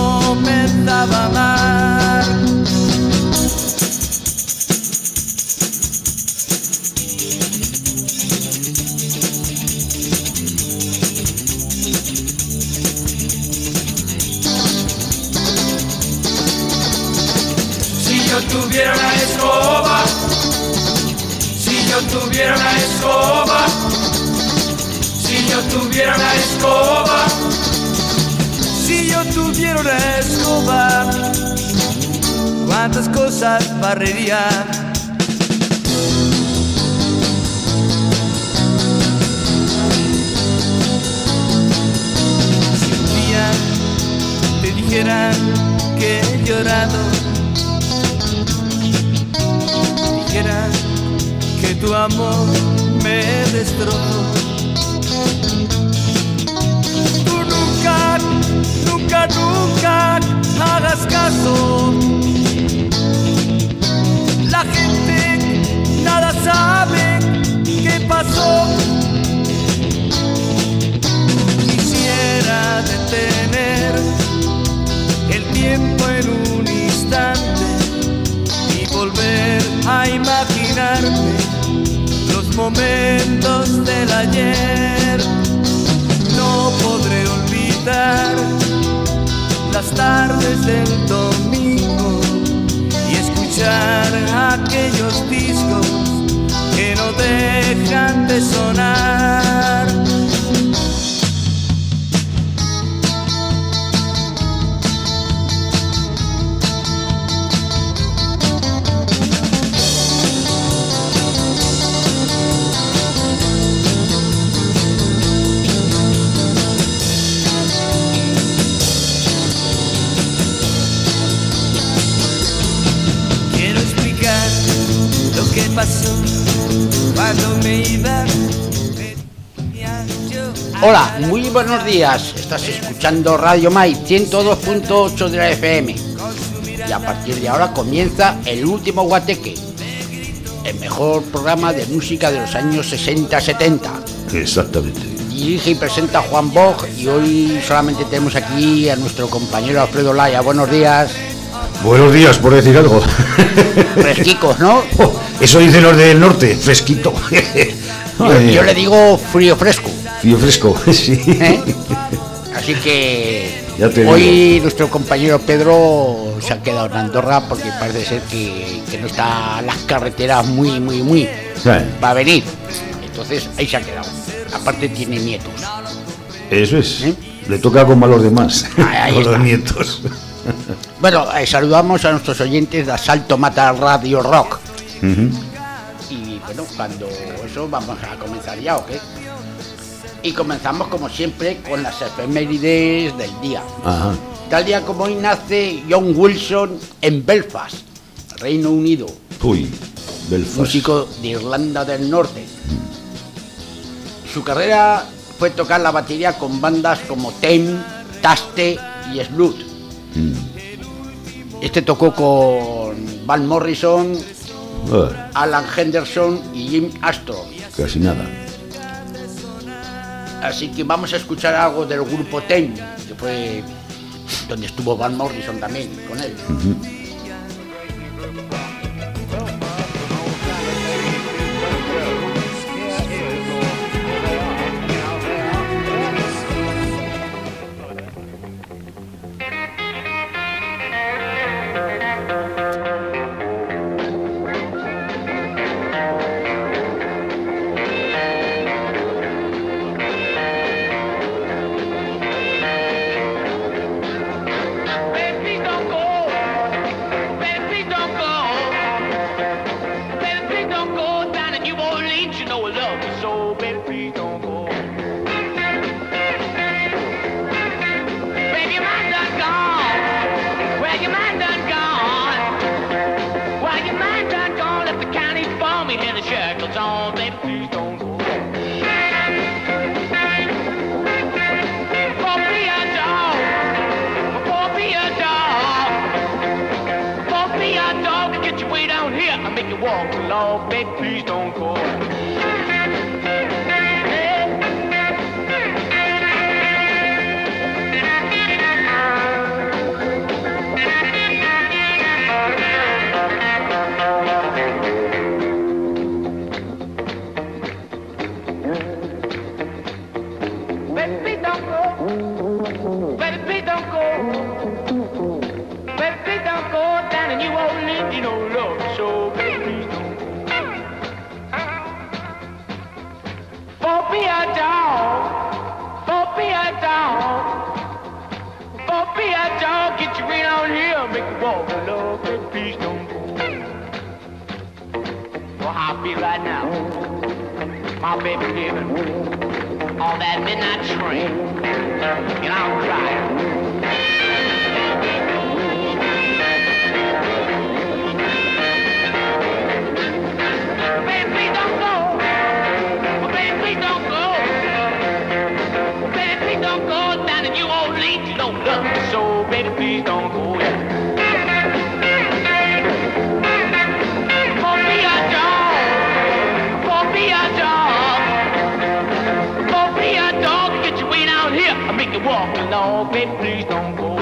comenzaba a amar. Si yo tuviera una escoba, si yo tuviera una escoba, si yo tuviera una escoba, si yo tuviera una escoba, cuántas cosas barrería. Si un día te dijeran que he llorado, dijeran que tu amor me destrozó, tú nunca, nunca, nunca hagas caso. La gente nada sabe qué pasó. Quisiera detener el tiempo en un instante y volver a imaginarme los momentos del ayer. No podré olvidar las tardes del domingo y escuchar aquellos discos que no dejan de sonar. ¿Qué pasó cuando me iba? Hola, muy buenos días. Estás escuchando Radio Mai 102.8 de la FM. Y a partir de ahora comienza el último Guateque, el mejor programa de música de los años 60-70. Exactamente. Dirige y presenta Juan Bog y hoy solamente tenemos aquí a nuestro compañero Alfredo Laya. Buenos días. Buenos días, por decir algo. Fresquicos, ¿no? Oh, eso dicen los del norte, fresquito. Yo le digo frío fresco. Frío fresco, sí. Así que hoy digo, nuestro compañero Pedro se ha quedado en Andorra porque parece ser que no está las carreteras muy va a venir. Entonces ahí se ha quedado. Aparte tiene nietos. Eso es. Le toca como a los demás. Ahí con está. Los nietos. Bueno, saludamos a nuestros oyentes de Asalto Mata Radio Rock. Y bueno, cuando eso vamos a comenzar ya, ¿o qué? Y comenzamos como siempre con las efemérides del día. Ajá. Tal día como hoy nace John Wilson en Belfast, Reino Unido. Uy, Belfast. Músico de Irlanda del Norte. Su carrera fue tocar la batería con bandas como Tame, Taste y Slut. Este tocó con Van Morrison, Alan Henderson y Jim Astor. Casi nada. Así que vamos a escuchar algo del grupo Tame, que fue donde estuvo Van Morrison también con él. you won't leave me no love, so baby, please don't go. For be a dog, for be a dog, for be a dog, get you right on here, make you walk, love, baby, please don't go. Well, how I feel right now, my baby living on that midnight train, and I'm crying. So baby, please don't go. For me a dog, for me a dog, for me a dog, get your way down here. I make you walk along, baby, please don't go.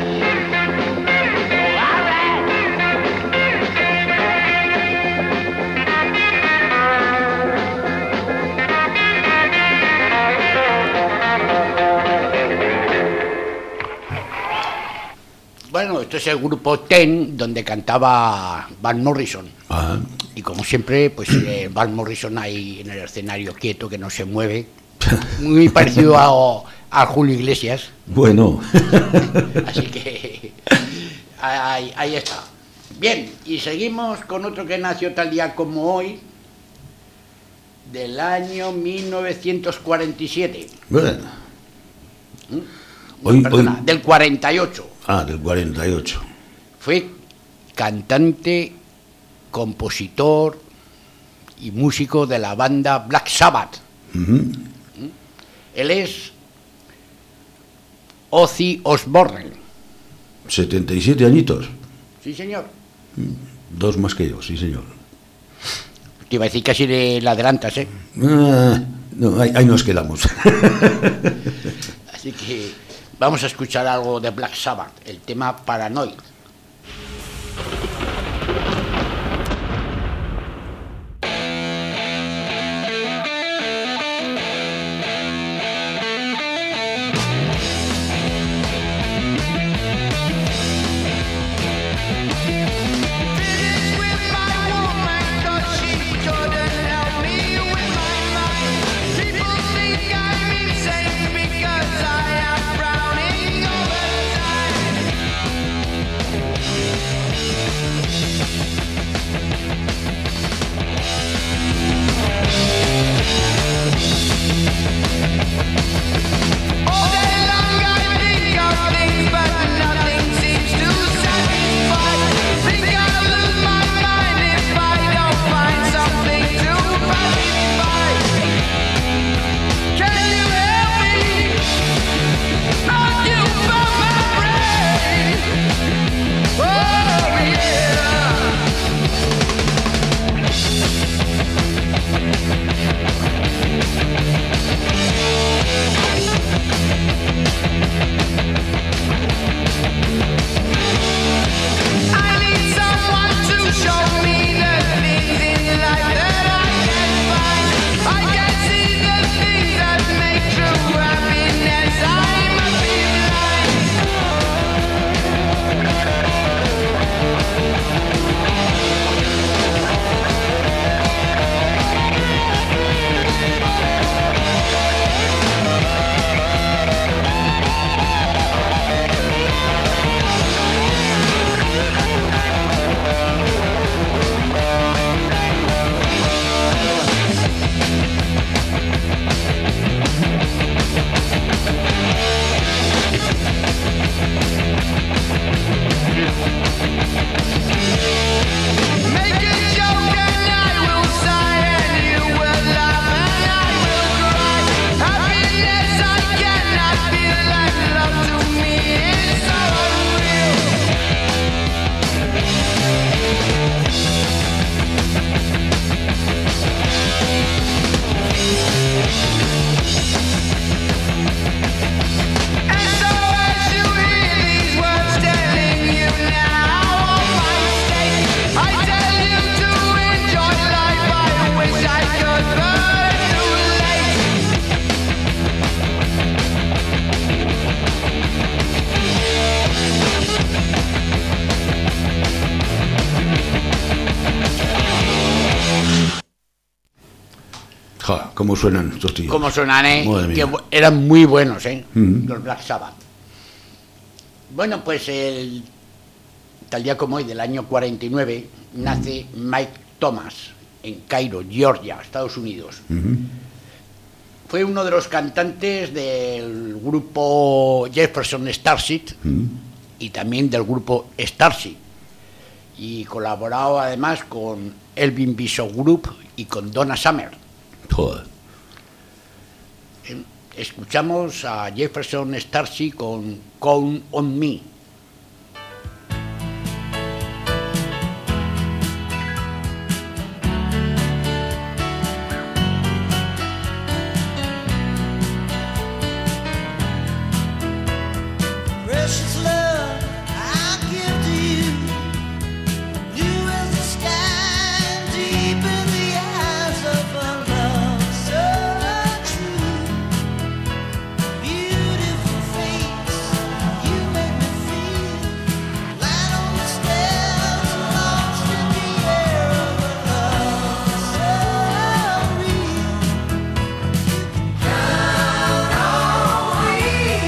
Bueno, esto es el grupo Ten, donde cantaba Van Morrison. Ajá. Y como siempre, pues Van Morrison ahí en el escenario quieto, que no se mueve. Muy parecido a Julio Iglesias. Bueno. Así que ahí está. Bien, y seguimos con otro que nació tal día como hoy, del año 1947. Bueno. Perdona, del 48. Ah, del 48. Fue cantante, compositor y músico de la banda Black Sabbath. Uh-huh. Él es Ozzy Osbourne. 77 añitos. Sí, señor. 2 más que yo, sí, señor. Te iba a decir casi de la adelantas, ¿eh? No, ahí nos quedamos. Así que vamos a escuchar algo de Black Sabbath, el tema Paranoid. Because I am drowning all the time. Ja, ¿cómo suenan estos tíos? ¿Cómo suenan, Madre Que mía. eran muy buenos, Mm. los Black Sabbath. Bueno, pues tal día como hoy, del año 49, nace Mike Thomas en Cairo, Georgia, Estados Unidos. Ujú. Fue uno de los cantantes del grupo Jefferson Starship Mm. y también del grupo Starship. Y colaborado además con Elvin Bishop Group y con Donna Summer. Joder. Escuchamos a Jefferson Starship con Count on Me. Precious love, I give to you. Blue as the sky, deep in the eyes of a love so true. Beautiful face, you make me feel light on the stairs, lost in the air of a love so real. Count on me.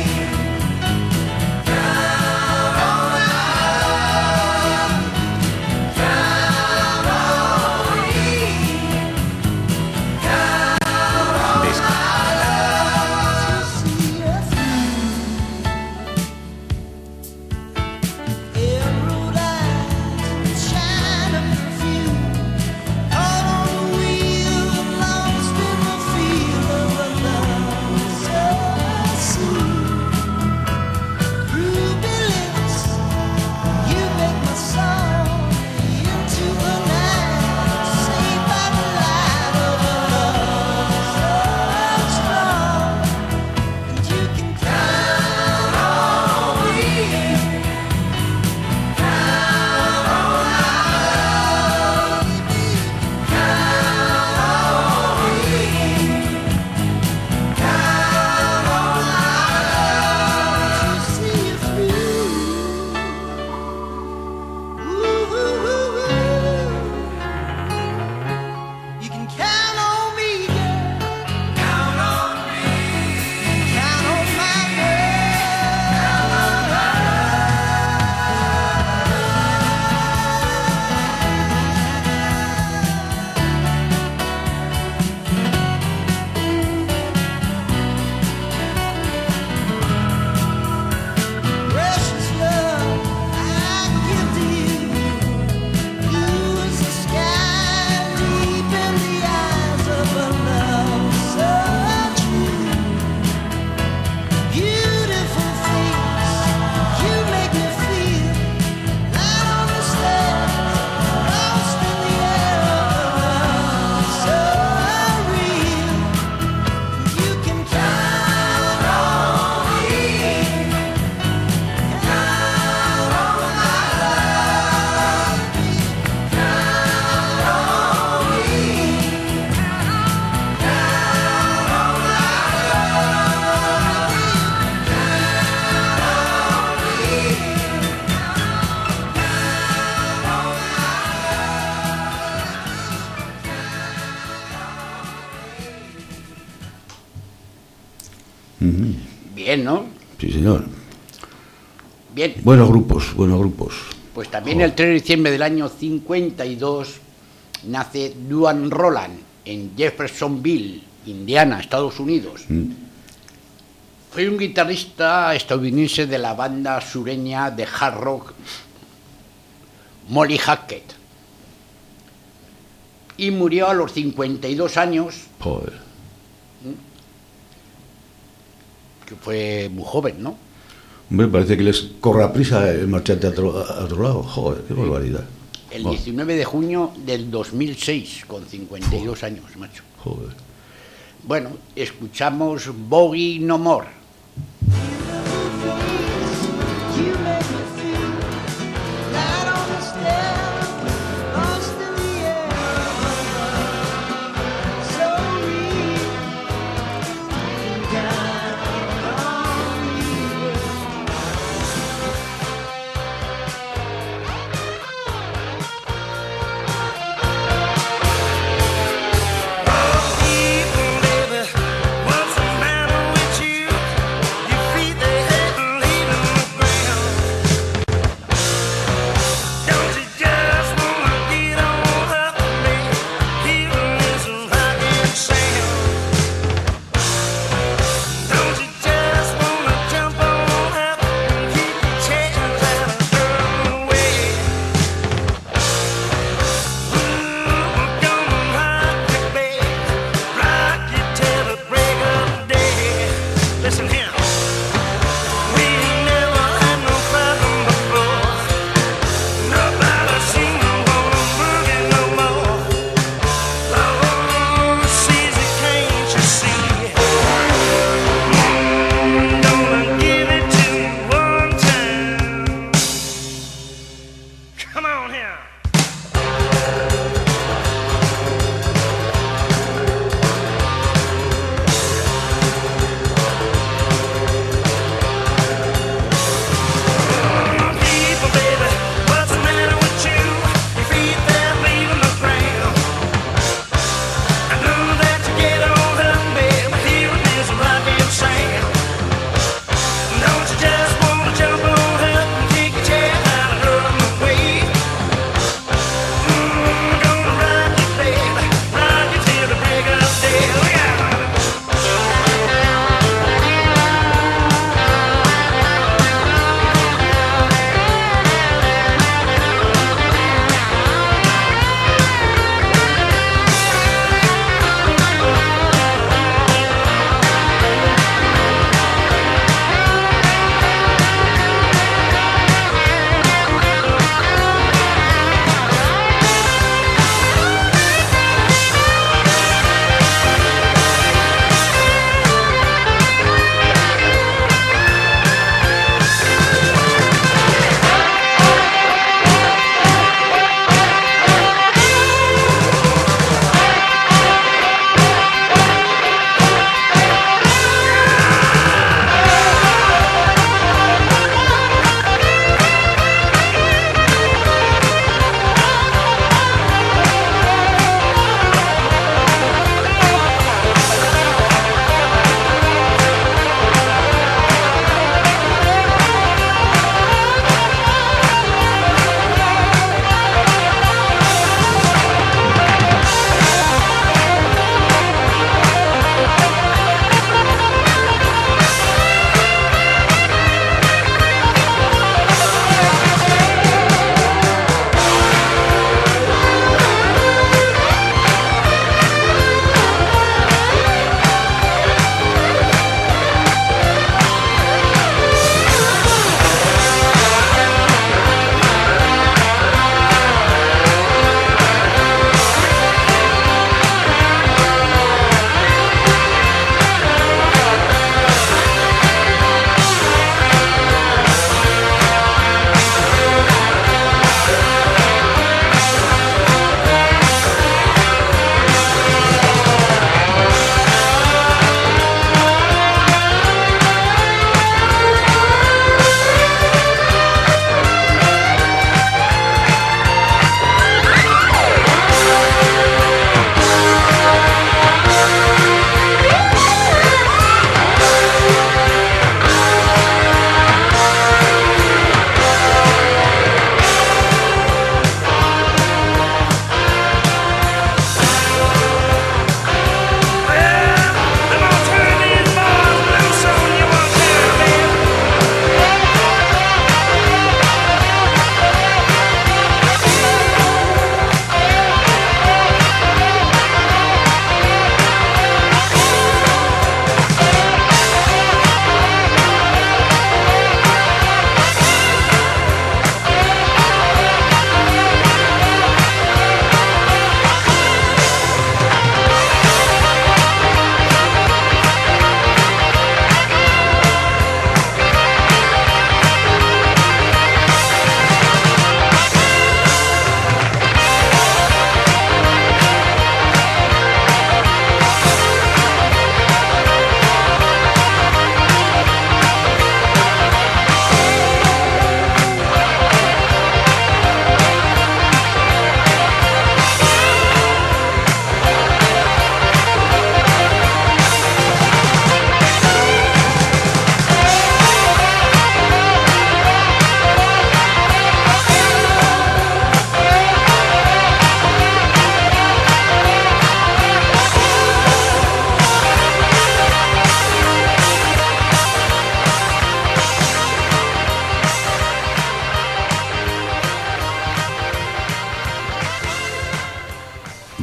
You can count on me, girl. Count on me. Count on my precious love, I give to you. Blue as the sky, deep in the eyes of a love so true. Beautiful face, you make me feel light on the stairs, lost in the air of a love so real. You can count on me. Count on my love. Count on me. Count on Bien, ¿no? Sí, señor. Bien. Buenos grupos, buenos grupos. Pues también el 3 de diciembre del año 52 nace Duane Roland en Jeffersonville, Indiana, Estados Unidos. Mm. Fue un guitarrista estadounidense de la banda sureña de hard rock Molly Hackett. Y murió a los 52 años, Joder. que fue muy joven, ¿no? Hombre, parece que les corra prisa el marcharte a otro lado. Joder, qué barbaridad. El Buah, 19 de junio del 2006, con 52 años, macho. Joder. Bueno, escuchamos Boogie No More. You make me feel light on the stairs, lost in the air of a love so real. Count on me. Deep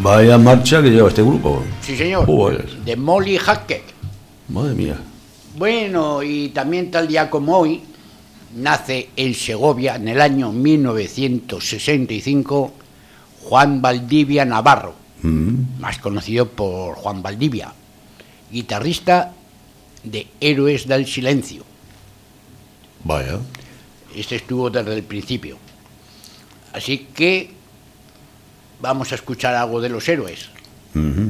Vaya marcha que lleva este grupo. Sí, señor. Joder. De Molly Hackett. Madre mía. Bueno, y también tal día como hoy, nace en Segovia, en el año 1965, Juan Valdivia Navarro, más conocido por Juan Valdivia, guitarrista de Héroes del Silencio. Vaya. Este estuvo desde el principio. Así que vamos a escuchar algo de los Héroes. Ujú.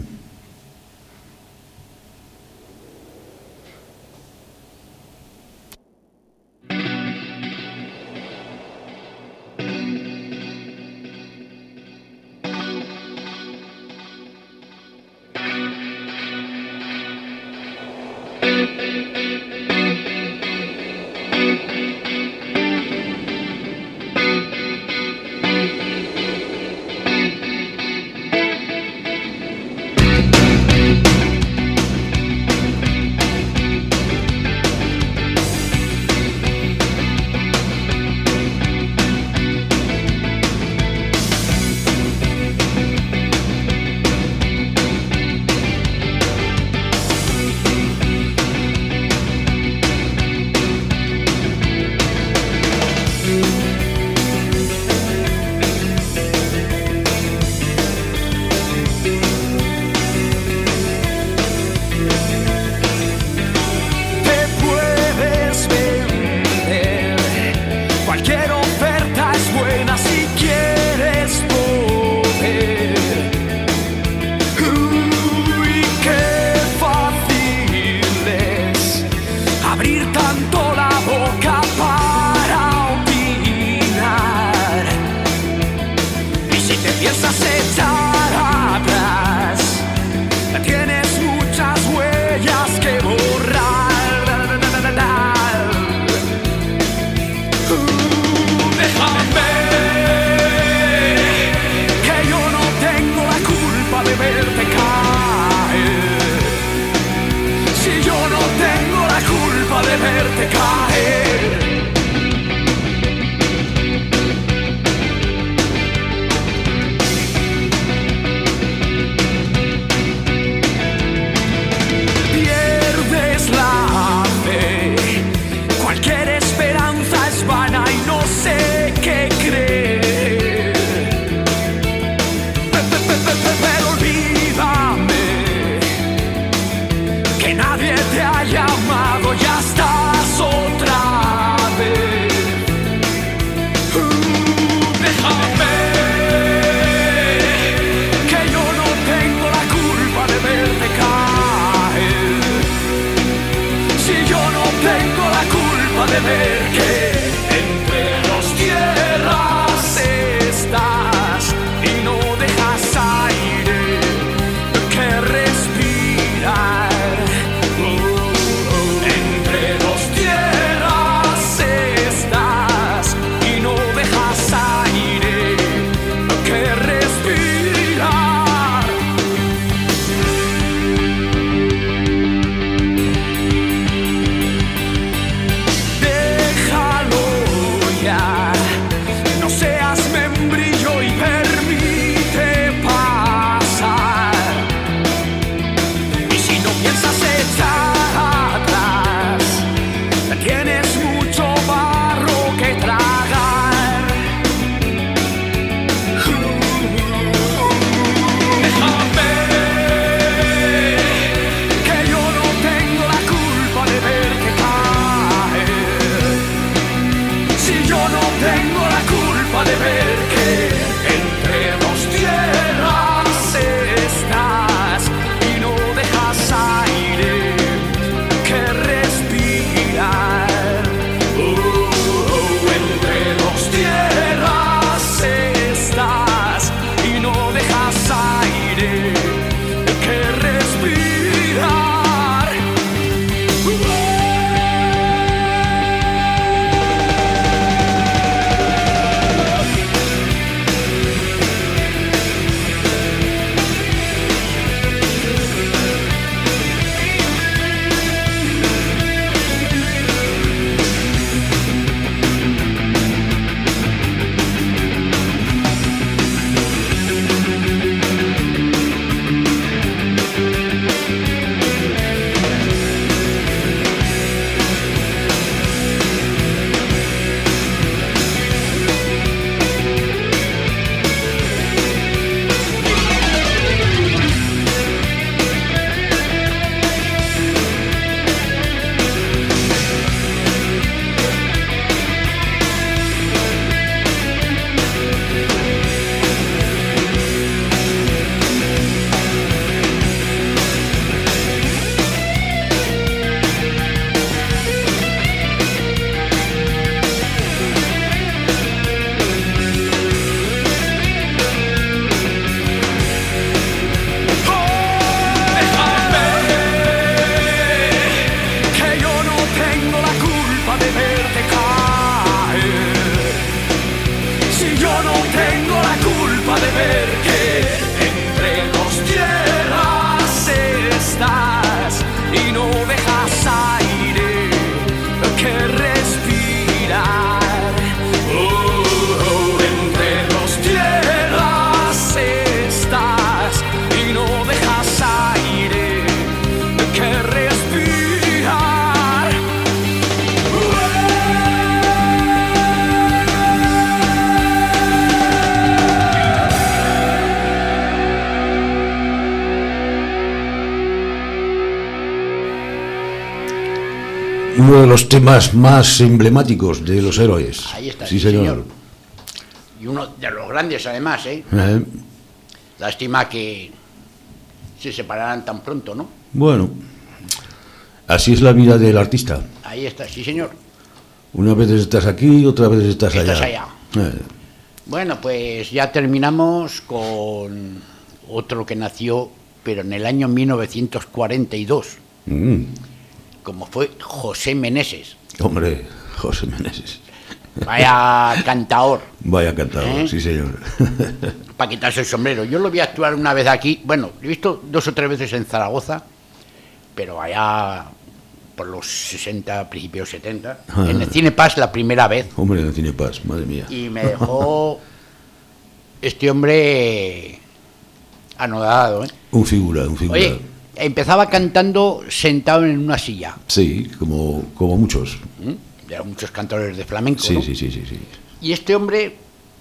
Uno de los temas más emblemáticos de los héroes. Ahí está, Sí, sí, señor. señor. Y uno de los grandes, además, ¿eh? Lástima que se separaran tan pronto, ¿no? Bueno, así es la vida del artista. Ahí está, sí, señor. Una vez estás aquí, otra vez estás Estás allá. Bueno, pues ya terminamos con otro que nació, pero en el año 1942, como fue José Meneses. Hombre, José Meneses. Vaya cantador. Vaya cantador, sí señor. Para quitarse el sombrero. Yo lo vi actuar una vez aquí, bueno, lo he visto 2 o 3 veces en Zaragoza, pero allá por los 60, principios 70, en el Cine Paz la primera vez. Hombre, en el Cine Paz, madre mía. Y me dejó este hombre anodado, ¿eh? Un figura. Oye, empezaba cantando sentado en una silla. Sí, como muchos. De muchos cantadores de flamenco, Sí, ¿no? sí. Y este hombre,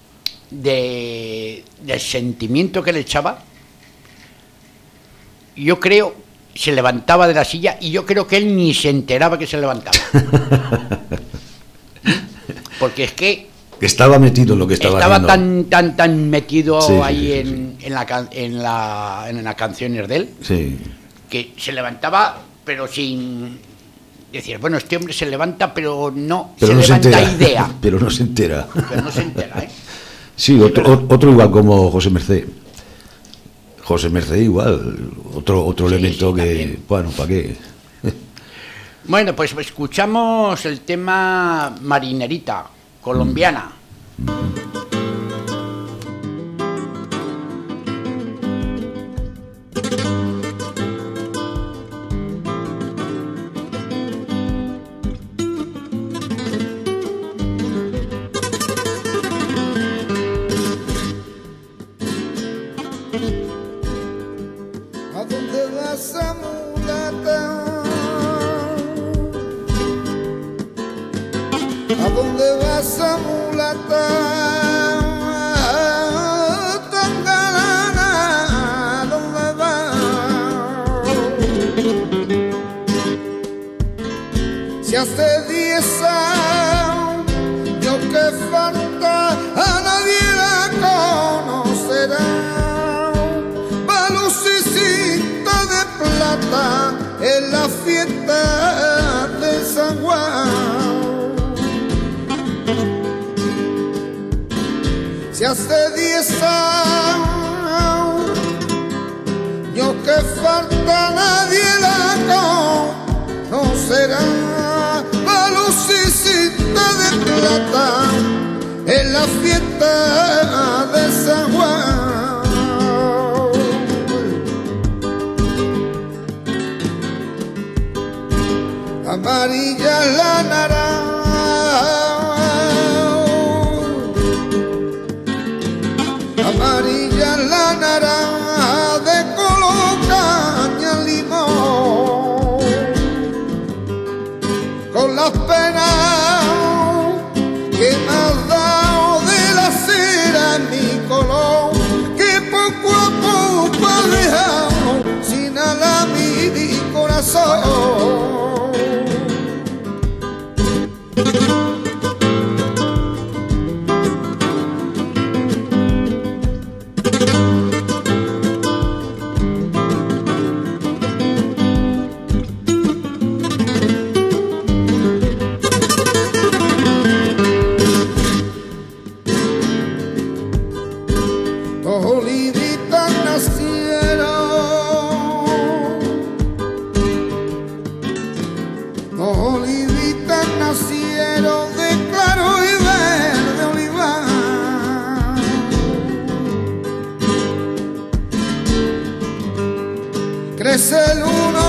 del sentimiento que le echaba, yo creo, se levantaba de la silla y yo creo que él ni se enteraba que se levantaba. Porque es que Estaba metido en lo que estaba haciendo. tan metido Sí, ahí sí. en las canciones de él, Sí. que se levantaba, pero sin decir, bueno, este hombre se levanta, pero no Pero se no se levanta entera. idea. Pero no se entera. Pero no se entera, ¿eh? Sí, otro igual como José Mercé. José Mercé igual, otro Sí, elemento sí, que, también. bueno, ¿para qué? Bueno, pues escuchamos el tema Marinerita, colombiana. ¿A dónde vas, a mulata? ¿A dónde vas, a mulata? Tangarana, ¿a dónde vas? Si hace 10 años yo que falta a nadie la conocerá. Lucecita de plata en la fiesta de San Juan. Si hace 10 años yo que falta nadie la conocerá. La lucecita de plata en la fiesta de San Juan. Amarilla la naranja, amarilla la naranja de color caña limón, con las penas que me has dado de la cera en mi color, que poco a poco ha dejado sin ala mi corazón. Dos olivitas nacieron, dos olivitas nacieron de claro y verde olivar. Crece el uno,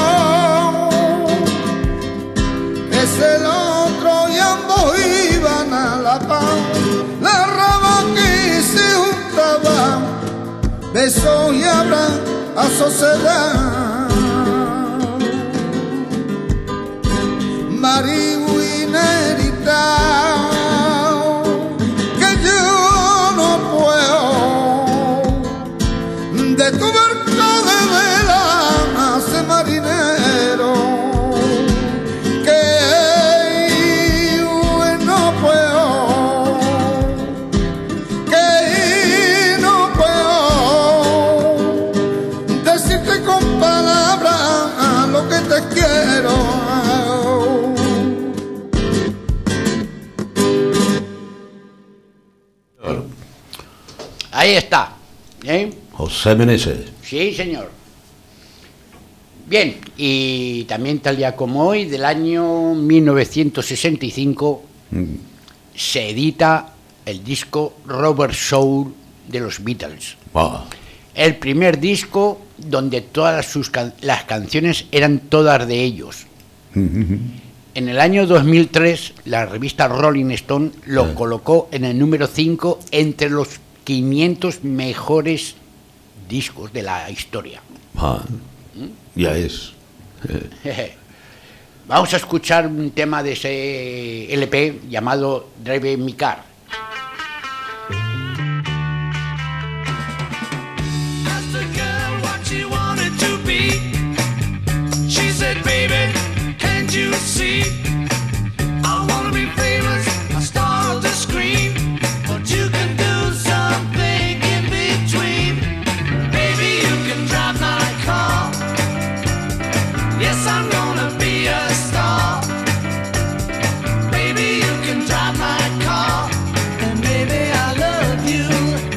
crece el otro y ambos iban a la paz. La rama que se juntaba, besos y abrazos se dan. Marihuinerita, que yo no puedo de tu barco de vela nace marinero, que Ahí está. ¿Eh? José Meneses. Sí, señor. Bien, y también tal día como hoy, del año 1965, se edita el disco Rubber Soul de los Beatles. Ah, El primer disco donde todas las canciones eran todas de ellos. En el año 2003, la revista Rolling Stone lo colocó en el número 5 entre los 500 mejores discos de la historia. ya es. Vamos a escuchar un tema de ese LP llamado Drive My Car. Asked the girl what she wanted to be. She said, baby, can't you see? I wanna be famous, a star of the screen. But you can do something in between. Baby, you can drive my car. Yes, I'm gonna be a star. Baby, you can drive my car. And baby, I love you.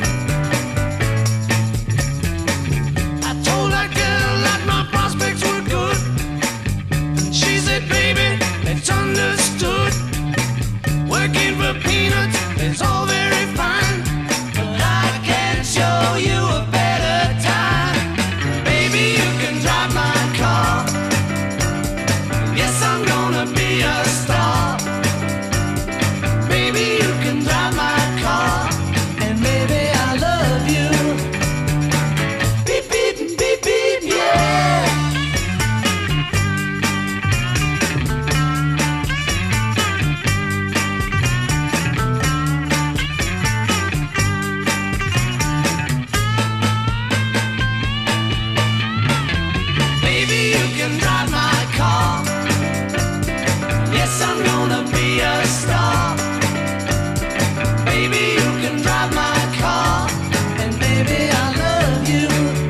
I told that girl that my prospects were good. She said, baby, it's understood. Working for peanuts is all very fine, but I can show you a better time. Baby, you can drive my car. Yes, I'm gonna be a star. Baby, you can drive my car. And baby, I love you. Beep, beep, beep, beep, yeah. Baby, you can drive my car. Yes, I'm gonna be a star. Baby, you can drive my car. And baby, I love you.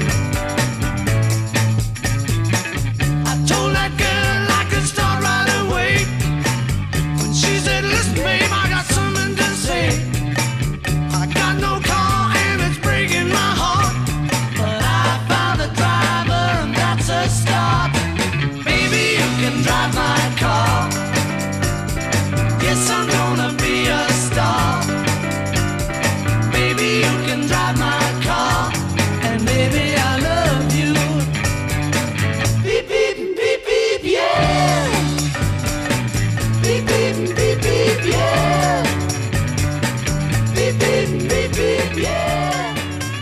I told that girl I could start right away. When she said, listen, babe, I got something to say. I got no car and it's breaking my heart, but I found a driver and that's a start. Baby, you can drive my car. Yes, I'm gonna be a star. Baby, you can drive my car. And baby, I love you. Beep, beep, beep, beep, yeah. Beep, beep, beep, beep, yeah. Beep, beep, beep, beep, yeah.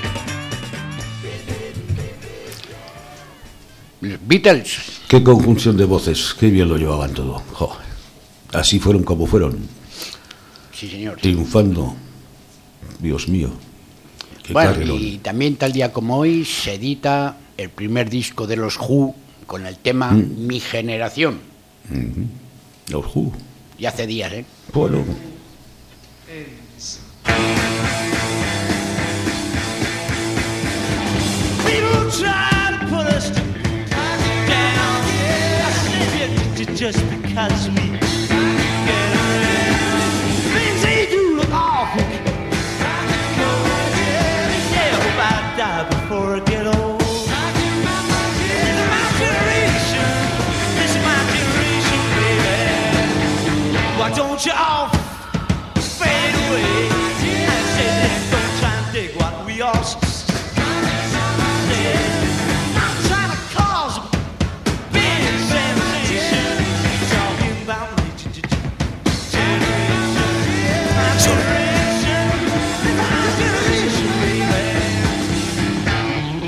Los Beatles. Qué conjunción de voces, qué bien lo llevaban todo. Jo, así fueron como fueron, Sí, señor. triunfando. Dios mío. Qué Bueno, carrerón. y también tal día como hoy se edita el primer disco de los Who con el tema Mi Generación. Los Who. Y hace días, ¿eh? Bueno, People try to put us down. I said it just because we get around. Things they do look awful. Yeah, hope I die before I get old. This is my generation. This is my generation, baby. Why don't you all fade away? I said, don't try and dig what we all say. I'm trying to cause a big sensation. Talking about my generation. My generation, baby.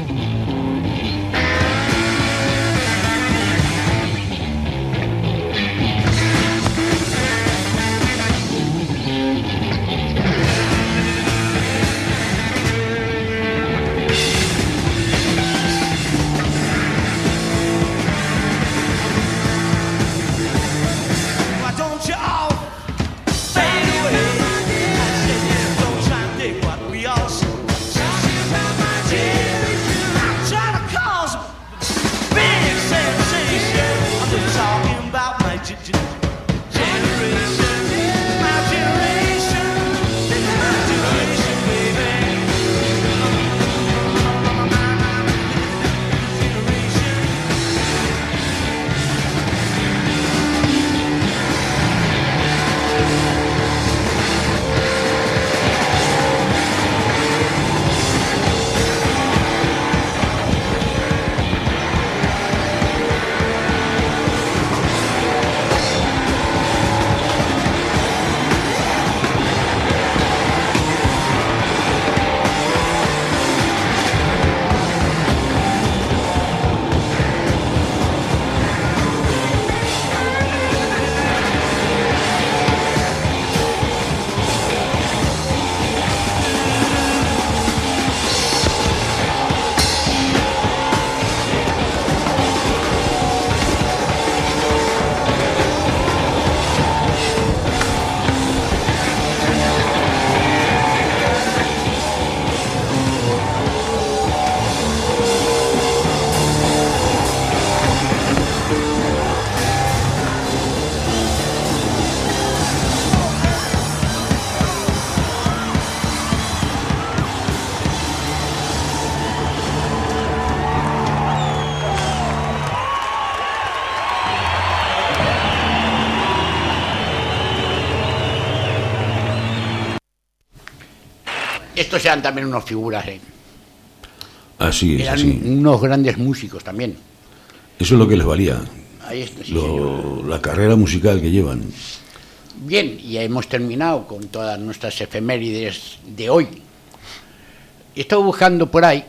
Estos eran también unos figuras, ¿eh? Así es, Eran así. unos grandes músicos también. Eso es lo que les valía, Ahí está, sí, señor. la carrera musical que llevan. Bien, y ya hemos terminado con todas nuestras efemérides de hoy. He estado buscando por ahí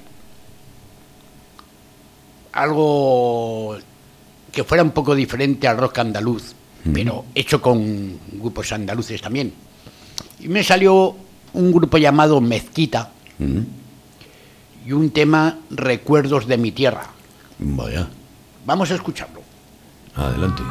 algo que fuera un poco diferente al rock andaluz, pero hecho con grupos andaluces también. Y me salió un grupo llamado Mezquita y un tema Recuerdos de mi tierra. Vaya, Vamos a escucharlo. adelante.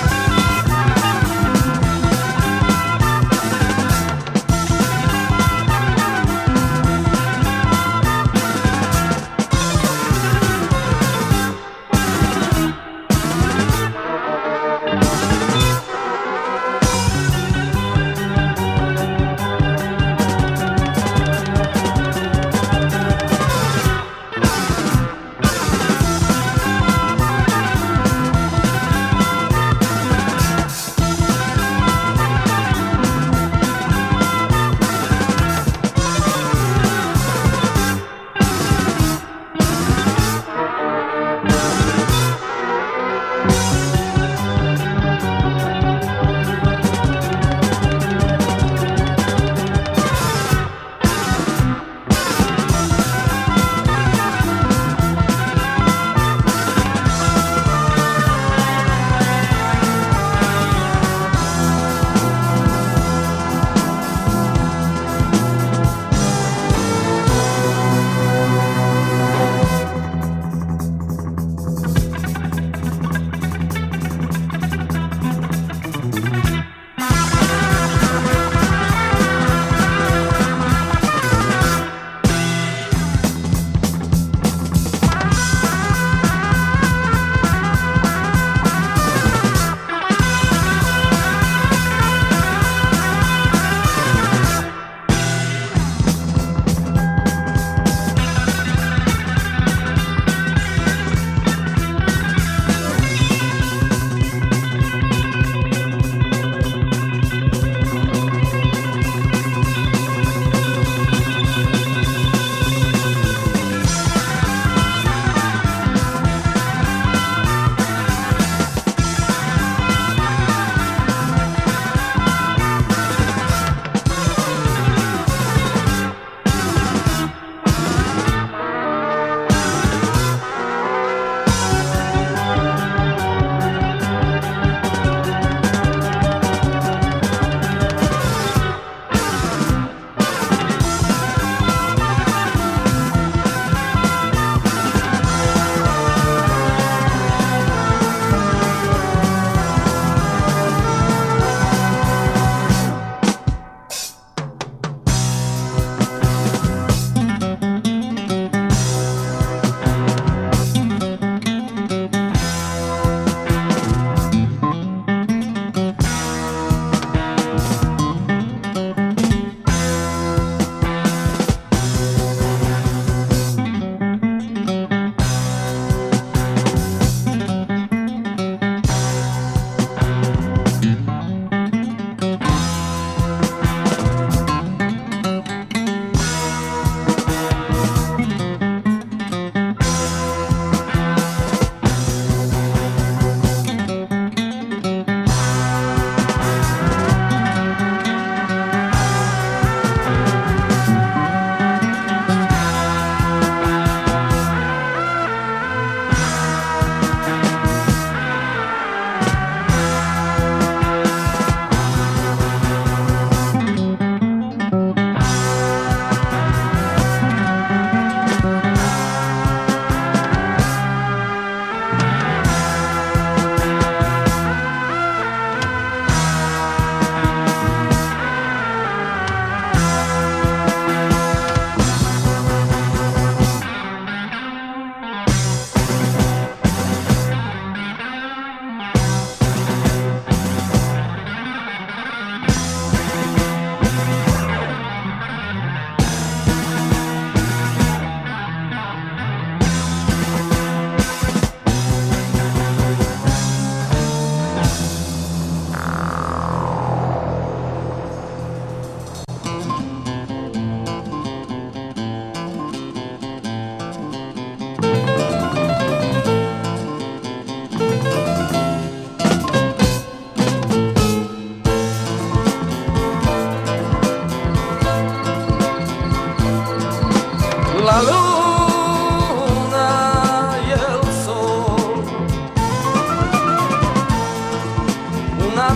Recuerdos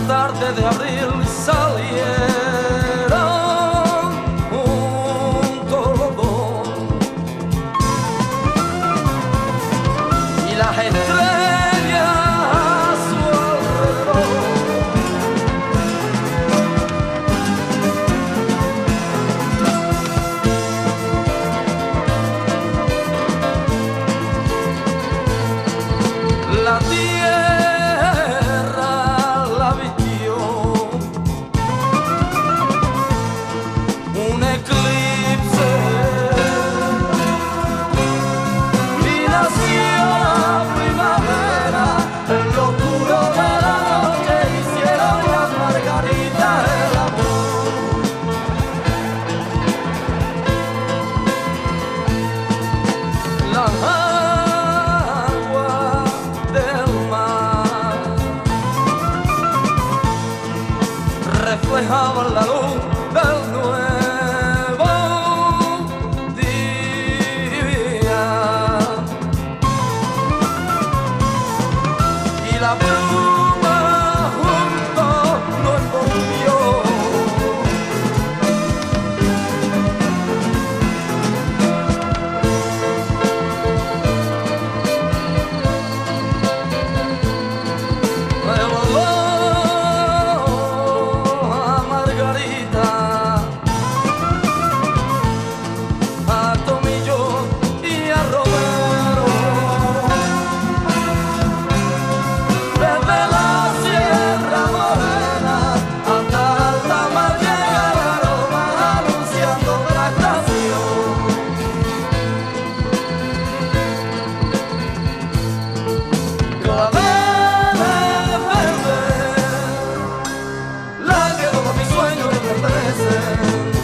tarde de abril salieron juntos los dos y las estrellas a su alrededor la tierra la vistió un eclipse y nació la primavera en lo oscuro de la noche hicieron las margaritas el amor. Las aguas del mar reflejaban la luz del nuevo día y la bruma junto lo envolvió. Revoló a Margarita, a Tomillo y a Romero. Desde la Sierra Morena hasta alta mar llega el aroma anunciando tractación. Claveles verdes, la que todos mis sueños le pertenecen.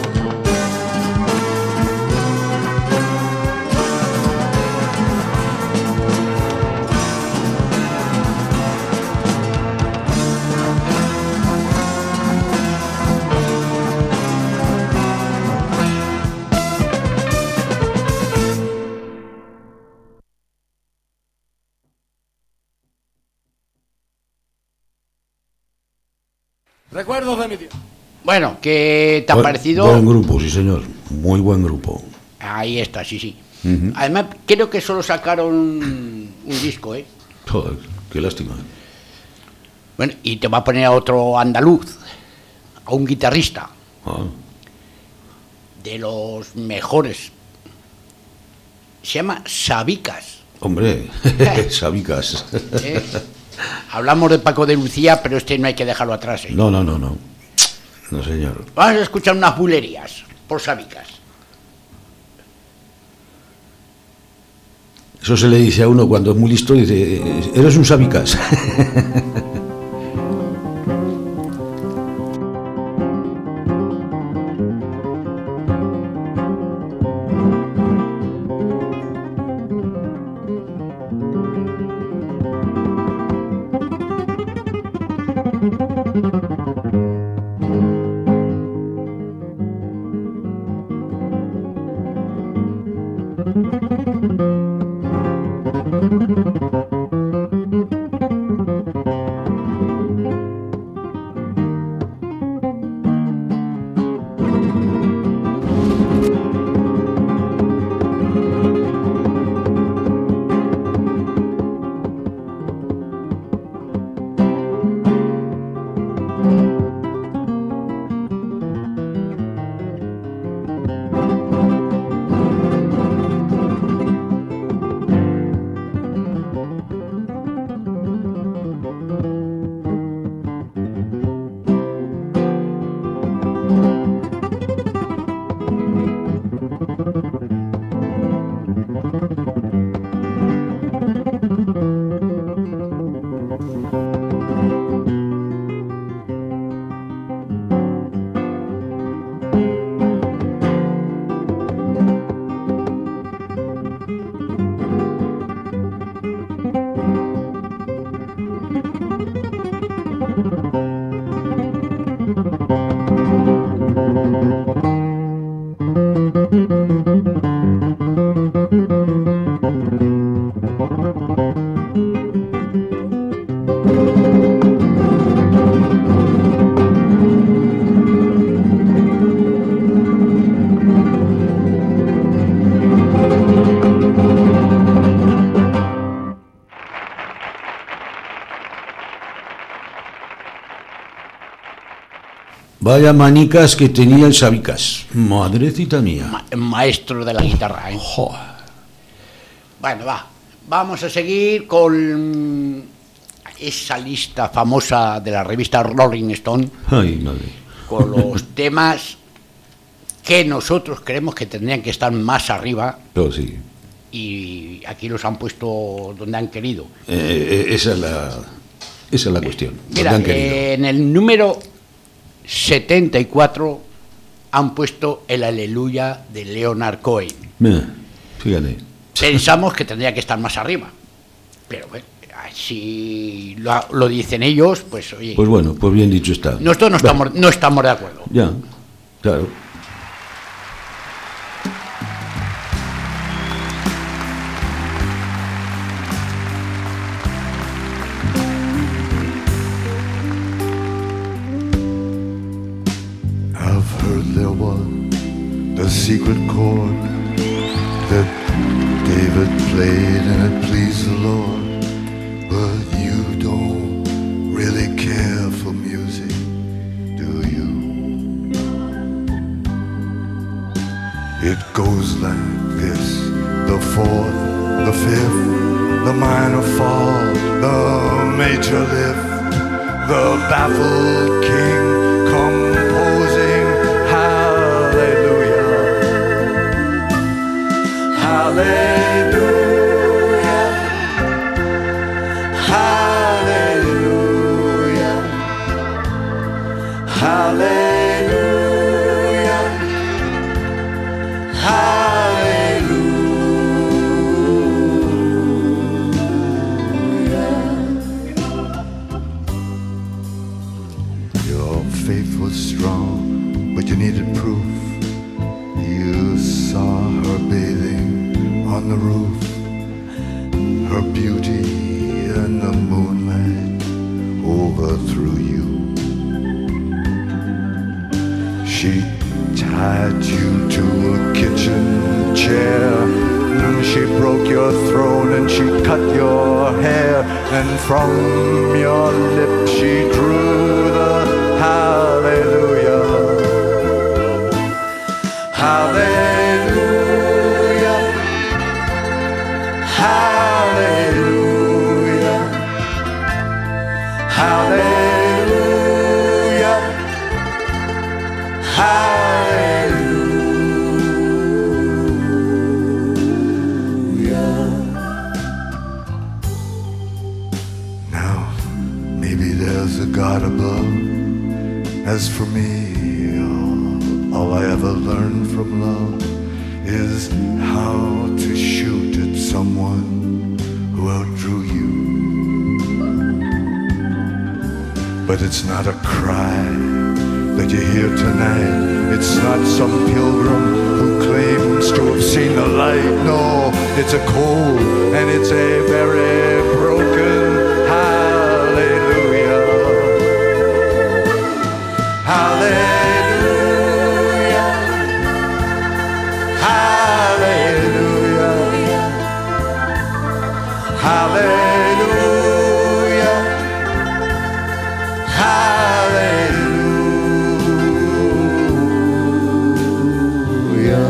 Recuerdos de mi tío. Bueno, ¿qué te ha parecido? Buen grupo, sí señor. Muy buen grupo. Ahí está, sí, sí. Además, creo que solo sacaron un disco, ¿eh? Joder, qué lástima. Bueno, y te va a poner a otro andaluz, a un guitarrista Ah, de los mejores. Se llama Sabicas. hombre, sabicas. ¿Eh? Hablamos de Paco de Lucía, pero este no hay que dejarlo atrás, ¿eh? No, no, no, no. No, señor. Vamos a escuchar unas bulerías por Sabicas. Eso se le dice a uno cuando es muy listo, dice, eres un sabicas. Vaya manicas que tenía el Sabicas. Madrecita mía. Maestro de la guitarra, ¿eh? Joder. Bueno, vamos a seguir con esa lista famosa de la revista Rolling Stone, Ay, madre. con los temas que nosotros creemos que tendrían que estar más arriba, Oh, sí. y aquí los han puesto donde han querido. Esa es la cuestión. Mira, Donde han querido. en el número 74 han puesto el Aleluya de Leonard Cohen. Fíjate. Pensamos que tendría que estar más arriba, pero bueno, si lo dicen ellos, pues oye, Pues bueno, pues bien dicho está. nosotros no estamos de acuerdo. Ya, claro. I've heard there was a secret chord that David played and it pleased the Lord. But you don't really care for music, do you? It goes like this: the fourth, the fifth, the minor fall, the major lift, the baffled king composing hallelujah, hallelujah, hallelujah, hallelujah, Your faith was strong, but you needed proof. You saw her bathing on the roof, her beauty in the moonlight overthrew you. She tied you to a kitchen chair, and she broke your throne and she cut your hair, and from your lips she drew the hallelujah, hallelujah, hallelujah, hallelujah, hallelujah. Now, maybe there's a God above. As for me, all I ever learned from love is how to shoot at someone who outdrew you. But it's not a cry that you hear tonight. It's not some pilgrim who claims to have seen the light. No, it's a cold and it's a very broken hallelujah. Hallelujah, hallelujah, hallelujah, hallelujah.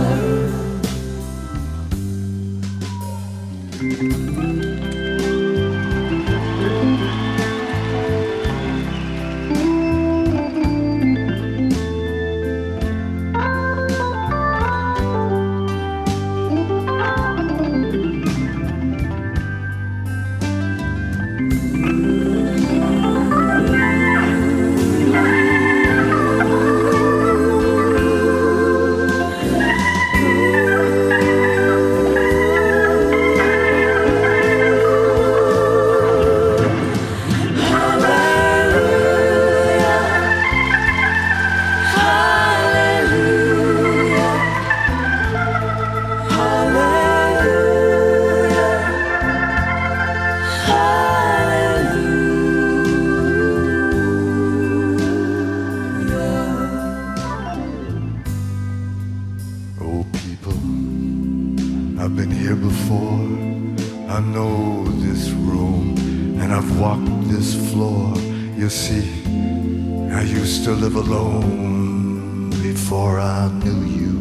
Oh, people, I've been here before. I know this room and I've walked this floor. You see, I used to live alone before I knew you.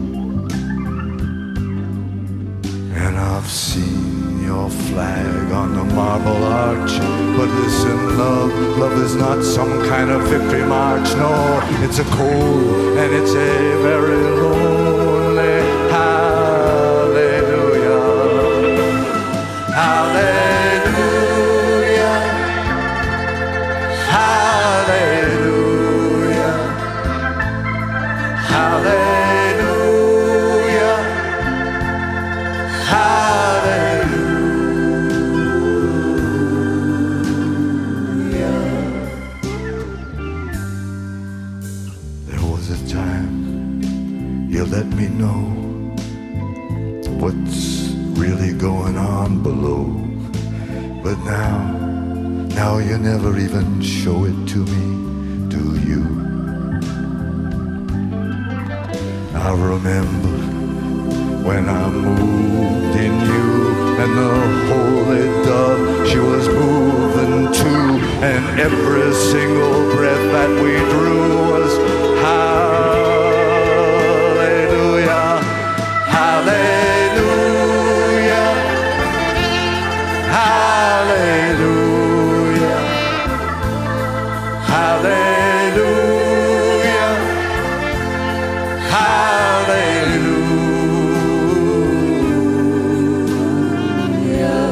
And I've seen your flag on the marble arch. But listen, love is not some kind of victory march. No, it's a cold and it's a very lonely hallelujah. Hallelujah. Hallelujah. Hallelujah. Hallelujah. There was a time you let me know what's really going on below. But now you never even show it to me, do you? I remember when I moved in you, and the holy dove, she was moving too, and every single breath that we drew was hallelujah, hallelujah, hallelujah, hallelujah, hallelujah.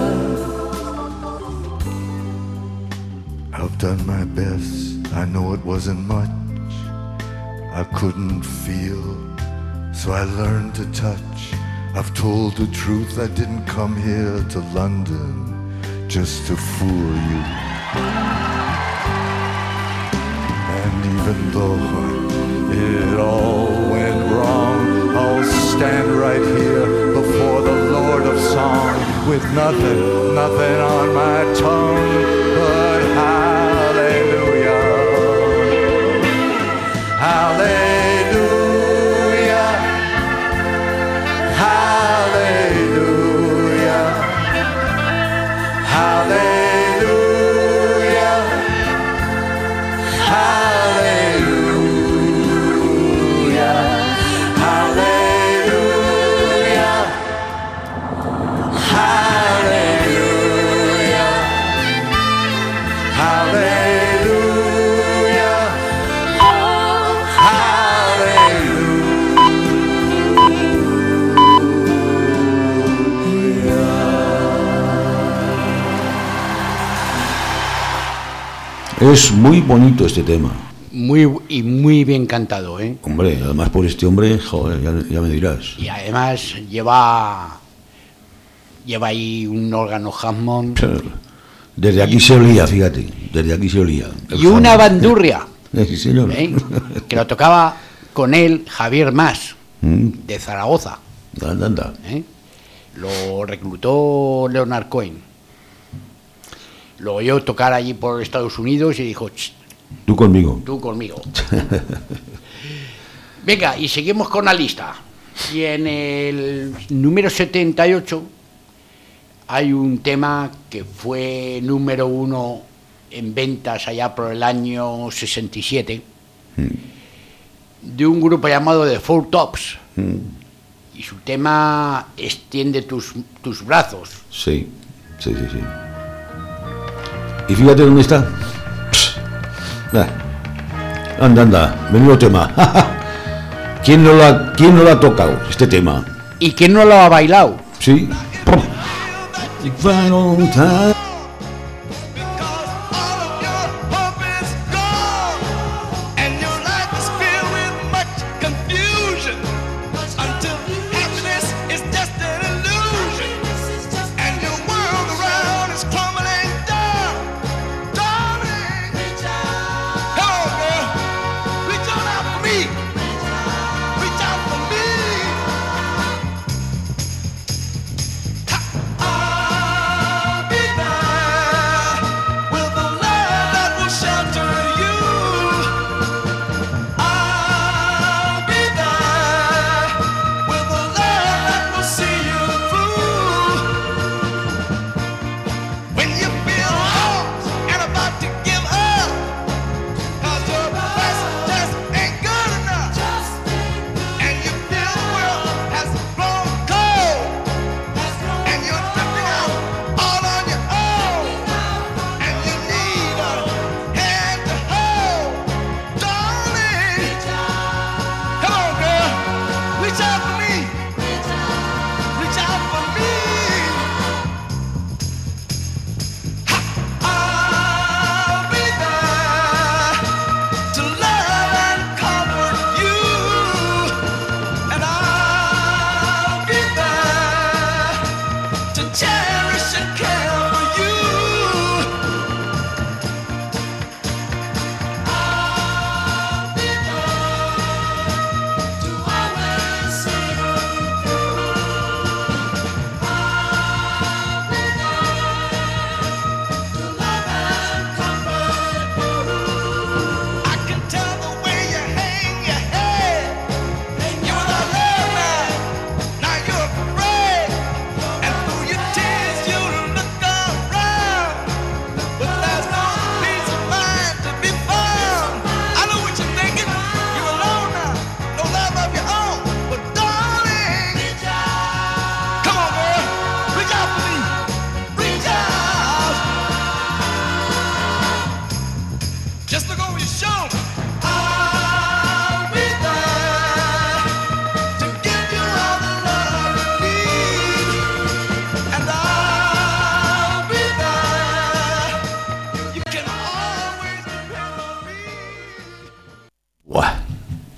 I've done my best, I know it wasn't much. I couldn't feel, so I learned to touch. I've told the truth, I didn't come here to London just to fool you. And even though it all went wrong, I'll stand right here before the Lord of Song with nothing on my tongue but hallelujah. Hallelujah. Hallelujah. Hallelujah. Hallelujah. Hallelujah. Hallelujah. Hallelujah. Es muy bonito este tema. Muy bien cantado, ¿eh? Hombre, además por este hombre, joder, ya me dirás. Y además lleva ahí un órgano Hammond Desde aquí se olía, fíjate, desde aquí se olía. y una bandurria, Sí, señor. ¿eh? Que lo tocaba con él Javier Mas, de Zaragoza, Anda. ¿eh? Lo reclutó Leonard Cohen, lo oyó tocar allí por Estados Unidos y dijo: "Ch, Tú conmigo. tú conmigo". Venga, y seguimos con la lista. Y en el número 78 hay un tema que fue número 1 en ventas allá por el año 67, de un grupo llamado The Four Tops. Y su tema Extiende tus brazos. Sí. ¿Y fíjate dónde está? Anda, menudo tema. ¿Quién no lo ha tocado, este tema? ¿Y quién no lo ha bailado? Sí. Because all of your hope is gone, and your life is filled with much confusion, until happiness is just an illusion, and your world around is crumbling down. Darling, come on, girl, reach on out for me, reach out for me. I'll be there.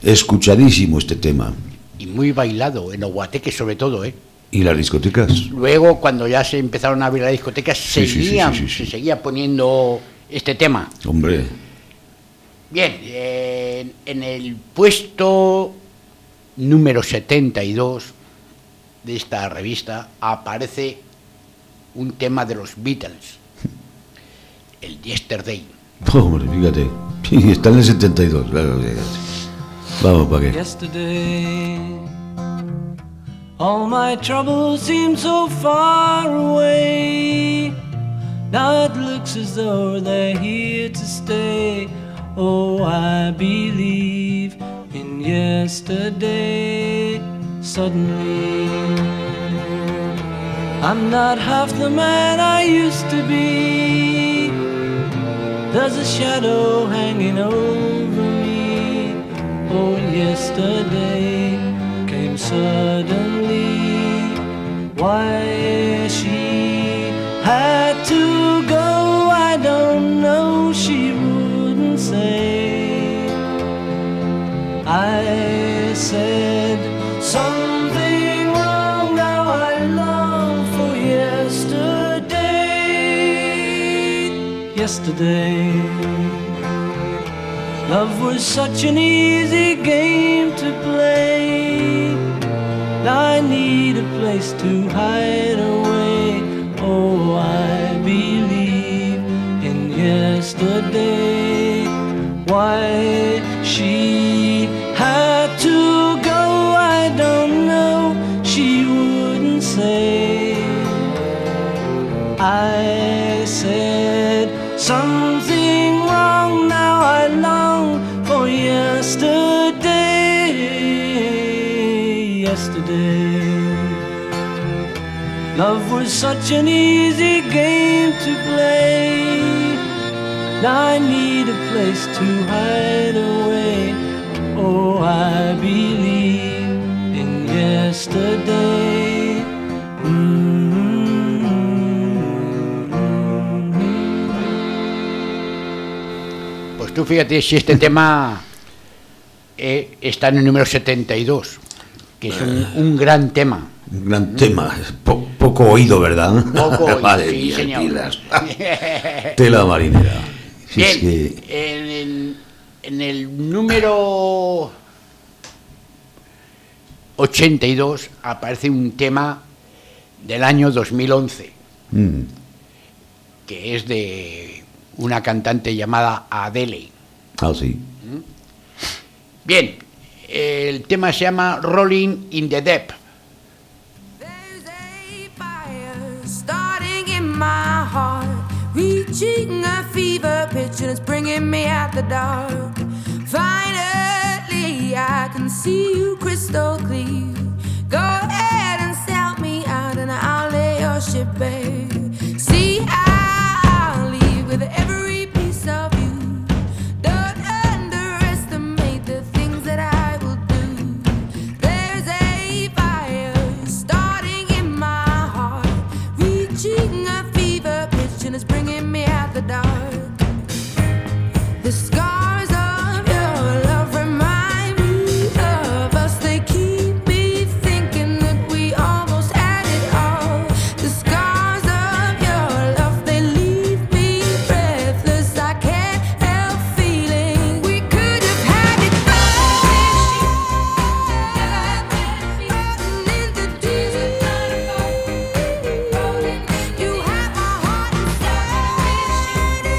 Escuchadísimo este tema. Y muy bailado, en los guateques sobre todo, ¿eh? ¿Y las discotecas? Luego, cuando ya se empezaron a abrir las discotecas, Sí, sí, sí, sí, sí. se seguía poniendo este tema. Hombre, Bien, en el puesto número 72 de esta revista aparece un tema de los Beatles, el Yesterday. hombre, fíjate. Sí, está en el 72, claro. Vamos, ¿para qué? Yesterday, all my troubles seem so far away. Now it looks as though they're here to stay. Oh, I believe in yesterday. Suddenly, I'm not half the man I used to be. There's a shadow hanging over me. Oh, yesterday came suddenly. Why she had to go, I don't know, she wouldn't say. I said something wrong, now I long for yesterday. Yesterday, love was such an easy game to play. Now I need a place to hide away. Oh, I believe in yesterday. Why she had to go, I don't know, she wouldn't say. I said something wrong, now I long for yesterday. Yesterday, love was such an easy game to play. Now I need a place to hide away. Oh, I believe in yesterday. Pues tú fíjate si este tema está en el número 72, que es un gran tema. Un gran tema. Poco oído, ¿verdad? Poco oído, Madre sí, mía, señor. pilas. Tela marinera. Si Bien, es que... en el número 82 aparece un tema del año 2011, que es de una cantante llamada Adele. Ah, sí. Bien, el tema se llama Rolling in the Deep. There's a fire starting in my heart, reaching a fever pitch and it's bringing me out the dark. Finally, I can see you crystal clear. Go ahead and sell me out and I'll lay your ship bare. See, I'll leave with every piece of you. Don't underestimate the things that I will do. There's a fire starting in my heart, reaching a fever pitch and it's bringing me out the dark. The scars of your love remind me of us. They keep me thinking that we almost had it all. The scars of your love, they leave me breathless. I can't help feeling we could have had it all. Rolling in the deep. You have my heart and soul.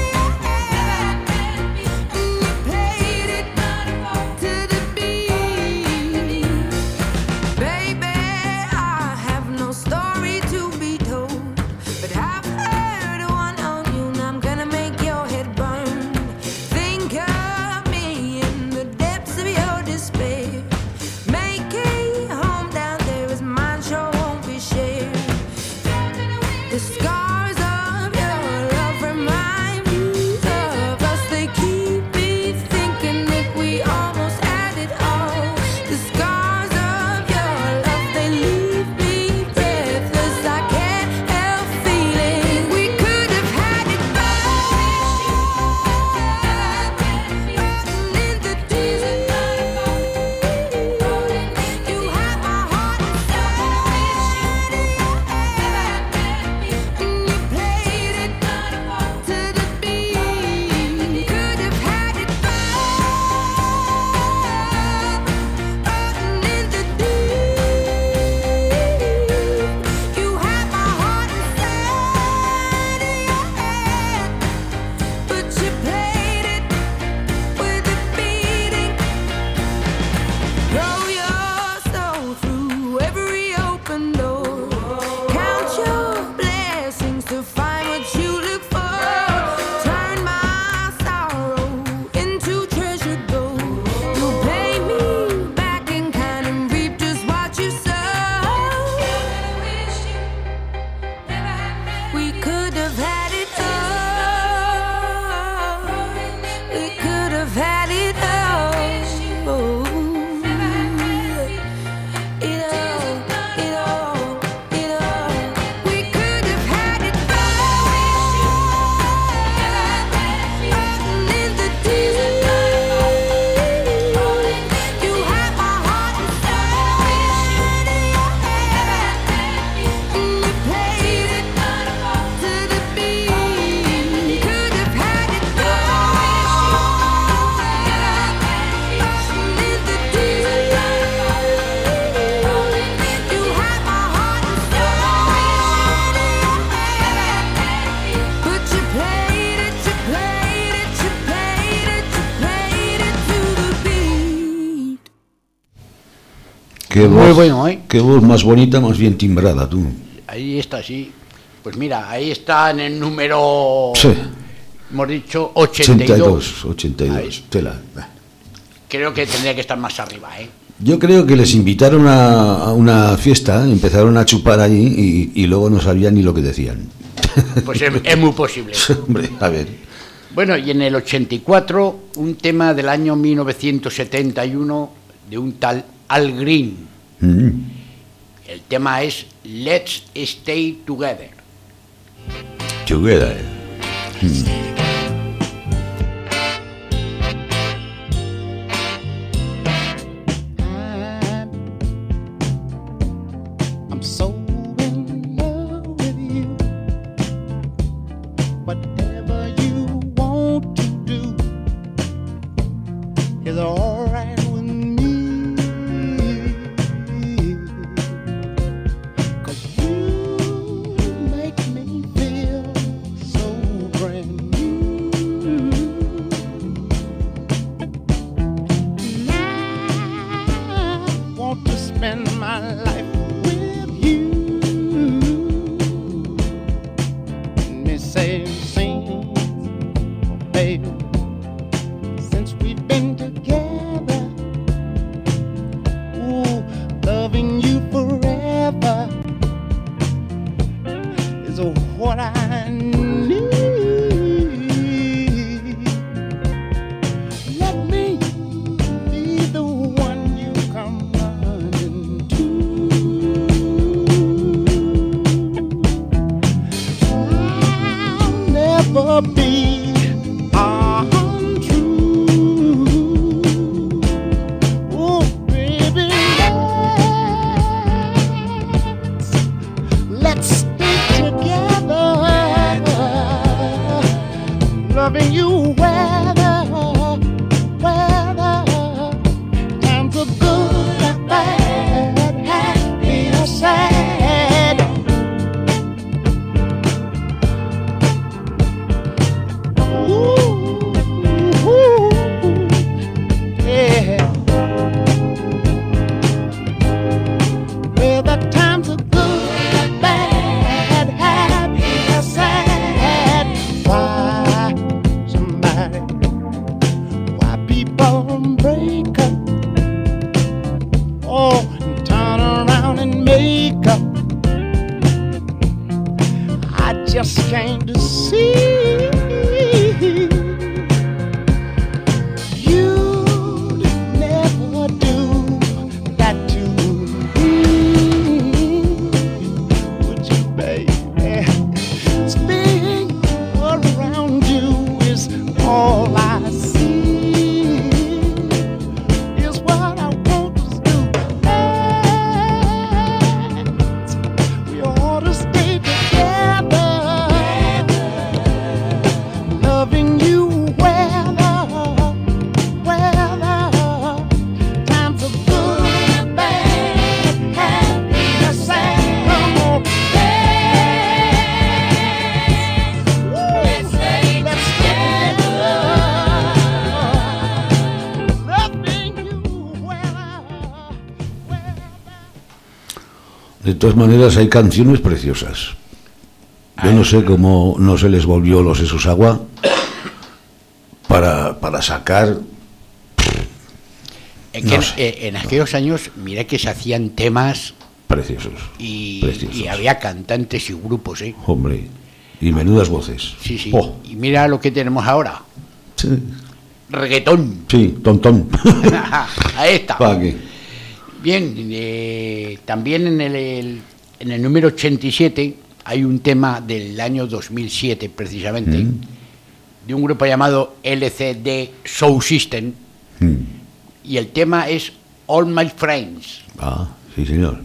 Qué Muy voz, bueno, ¿eh? qué voz más bonita, más bien timbrada, tú. Ahí está, sí. Pues mira, ahí está en el número, Sí. hemos dicho 82. 82. Ahí. Tela. Creo que tendría que estar más arriba, ¿eh? Yo creo que les invitaron a una fiesta, empezaron a chupar allí y luego no sabían ni lo que decían. Pues es muy posible. Hombre, a ver. Bueno, y en el 84, un tema del año 1971 de un tal Al Green. Mm. El tema es Let's Stay Together. Together. I'm so in love with you. Whatever you want to do is alright with me. 'Cause you make me feel so brand new. And I want to spend my life with you. Let me say, sing, oh baby, since we've been together, ooh, loving you forever is what I need. Let me be the one you come running to. I'll never be untrue. Oh, baby, let's stay together, loving you weather, times are good and bad, happy or sad. Ooh, yeah. Well, the times are good and bad, happy or sad. Why people break up? Oh, and turn around and make up. I just came to see you'd never do that to me, would you, baby? Being around you is all I see, is what I want to do. We ought to stay together, loving you weather, times are good and bad, happy or sad. Come on, let's stay together, loving you weather. De todas maneras, hay canciones preciosas. Yo no sé cómo no se les volvió los esos agua para sacar. No sé, En aquellos años, mira que se hacían temas preciosos. Preciosos. y había cantantes y grupos, ¿eh? Hombre, y menudas voces. Sí, sí. Oh, Y mira lo que tenemos ahora. sí, Reggaetón. sí, tontón. Ahí está. ¿Para qué? Bien, también en el número 87 hay un tema del año 2007, precisamente, de un grupo llamado LCD Soul System, y el tema es All My Friends. Ah, sí, señor.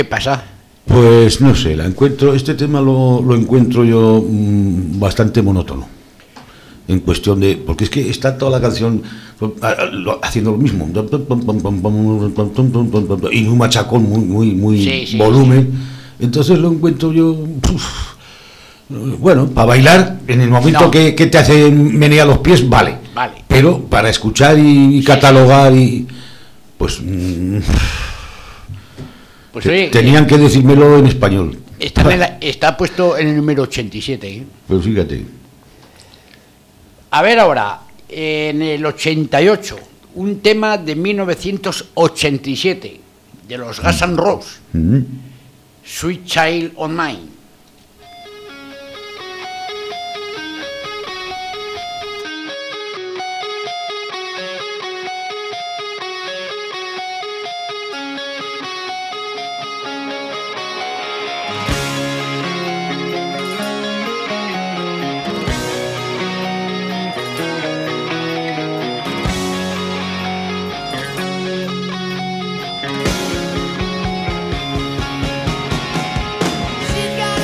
¿Qué pasa? Pues no sé, este tema lo encuentro yo bastante monótono. En cuestión de, porque es que está toda la canción haciendo lo mismo y un machacón muy Sí, volumen. Entonces lo encuentro yo, bueno, para bailar en el momento No. que te hace menear los pies, vale. Pero para escuchar y catalogar y pues Pues oye, tenían que decírmelo en español. está puesto en el número 87, ¿eh? Pues fíjate. A ver ahora, en el 88, un tema de 1987, de los Guns N' Roses, Sweet Child O' Mine. She's got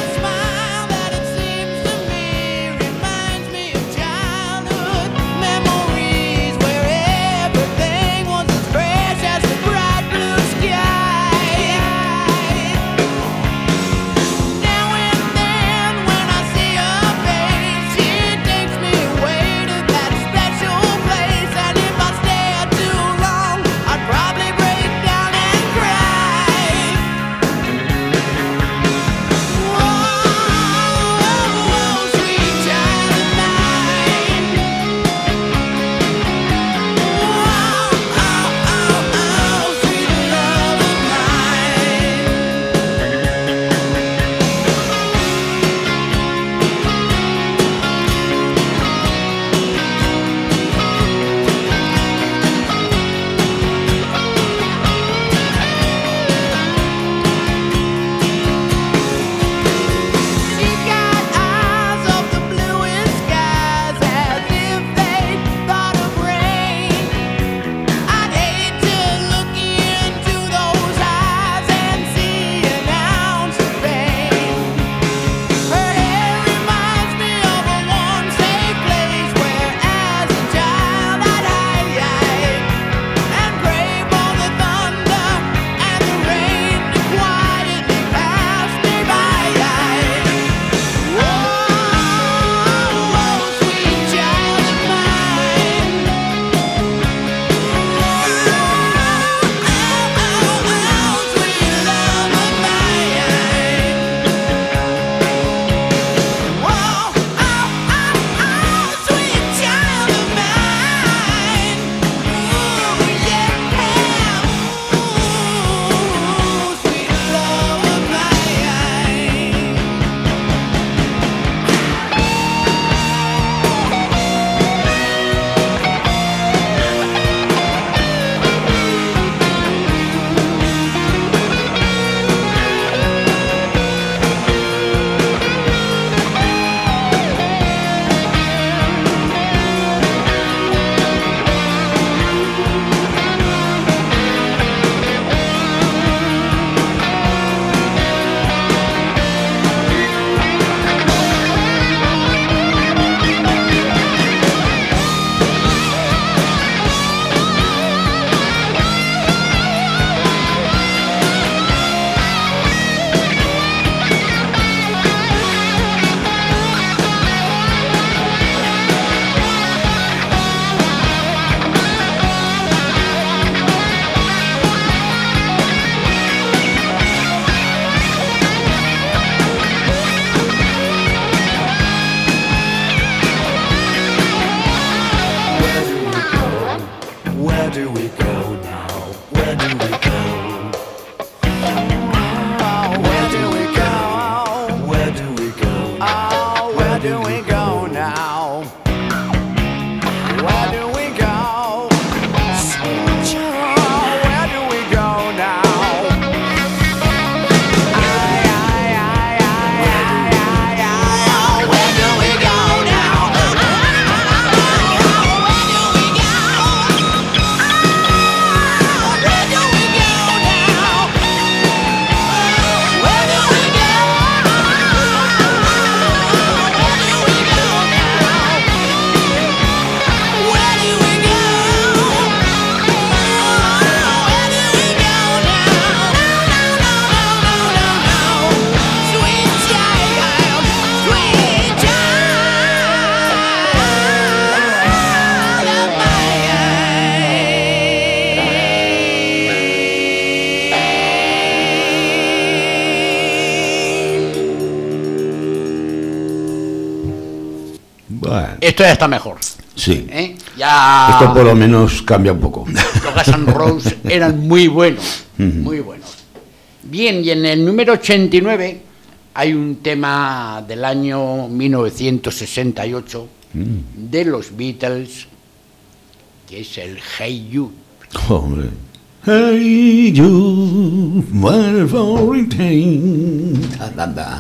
Bueno, Esto ya está mejor. sí. Ya Esto por lo menos cambia un poco. los Guns N' Roses eran muy buenos, muy buenos. Bien, y en el número 89 hay un tema del año 1968 de los Beatles, que es el Hey You. Hombre. Hey you, wonderful retain. Anda.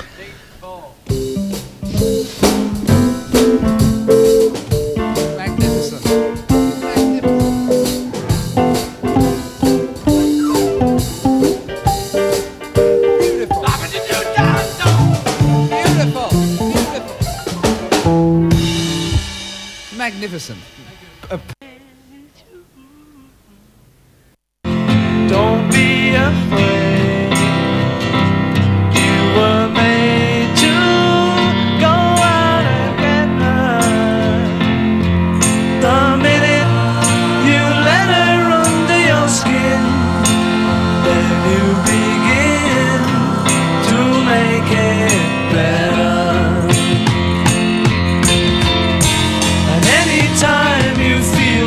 Magnificent. Beautiful. Beautiful. Beautiful. Magnificent. Don't be afraid. You were made to go out and get high. The minute you let her under your skin, then you begin to make it better. And anytime you feel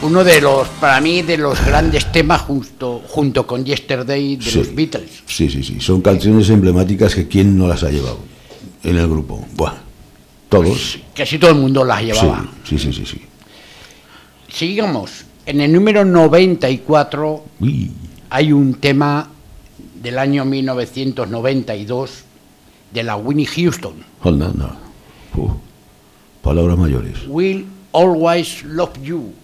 Uno de los, para mí, de los grandes temas junto con Yesterday de Sí. los Beatles. Sí, sí, sí. Son canciones emblemáticas que quién no las ha llevado en el grupo. Buah, todos. Casi todo el mundo las llevaba. Sí, sí, sí, sí, sí. Sigamos. En el número 94 Uy, hay un tema del año 1992 de la Whitney Houston. hold on, no. Palabras mayores. Will Always Love You.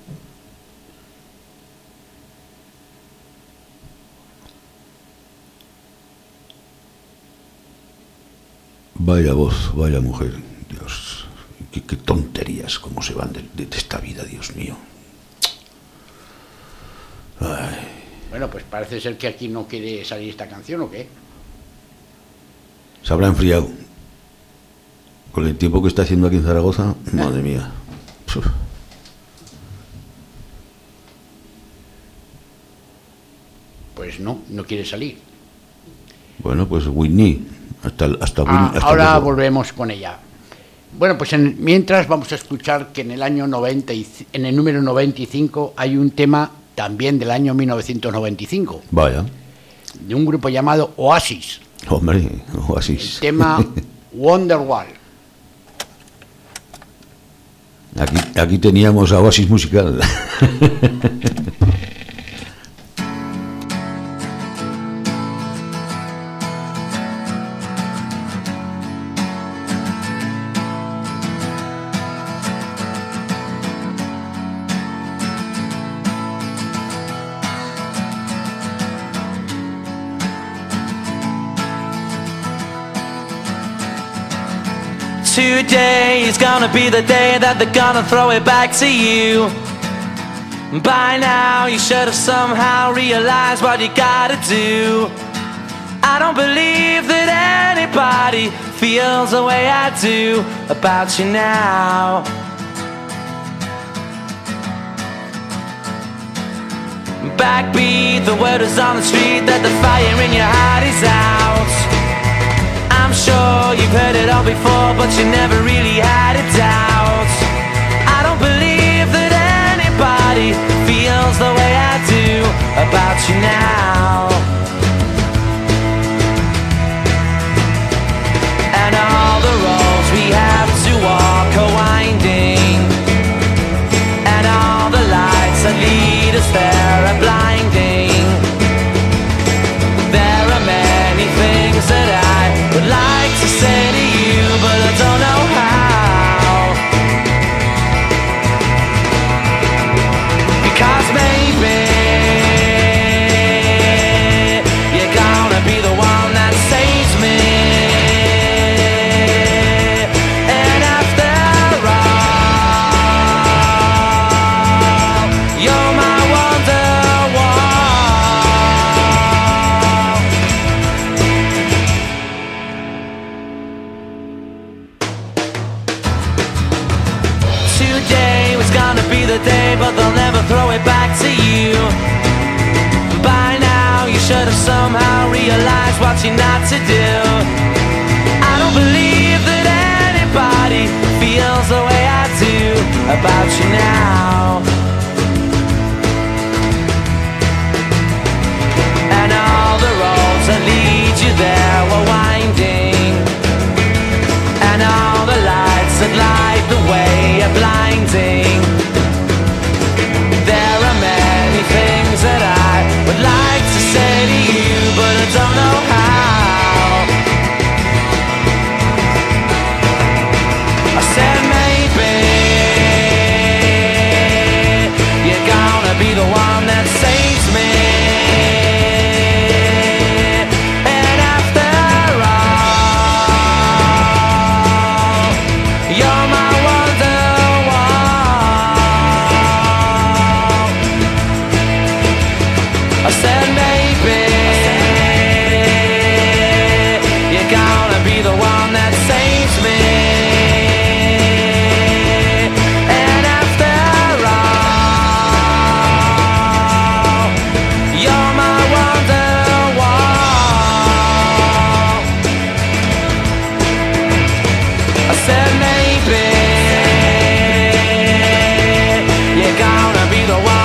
Vaya voz, vaya mujer. Dios, qué tonterías, cómo se van de esta vida, Dios mío. Ay. Bueno, pues parece ser que aquí no quiere salir esta canción, ¿o qué? Se habrá enfriado. Con el tiempo que está haciendo aquí en Zaragoza, madre mía. Uf. Pues no quiere salir. Bueno, pues Whitney. Hasta Ahora luego. volvemos con ella. Bueno, pues mientras vamos a escuchar que en el año 90 en el número 95 hay un tema también del año 1995 Vaya. de un grupo llamado Oasis. Hombre, El Oasis. tema Wonderwall. Aquí teníamos a Oasis musical. Today is gonna be the day that they're gonna throw it back to you. By now you should have somehow realized what you gotta do. I don't believe that anybody feels the way I do about you now. Backbeat, the word is on the street that the fire in your heart is out. I'm sure you've heard it all before, but you never really had a doubt. I don't believe that anybody feels the way I do about you now. And all the roads we have to walk are winding, and all the lights that lead us there are blinding. There are many things that I would like to say to you, but I don't know how. Because maybe you're gonna be the one that saves me. And after all, you're my Wonderwall. Today was gonna be the day, but they'll never throw it back to you. By now you should have somehow realized what you're not to do. I don't believe that anybody feels the way I do about you now. And all the roads that lead you there were winding, and all the lights that light the way are blinding. There are many things that I would like to say to you, but I don't know how. I said maybe you're gonna be the one that saves me. And after all, you're my Wonderwall. I said maybe you're gonna be the one that saves me. And after all, you're my Wonderwall. I said maybe you're gonna be the one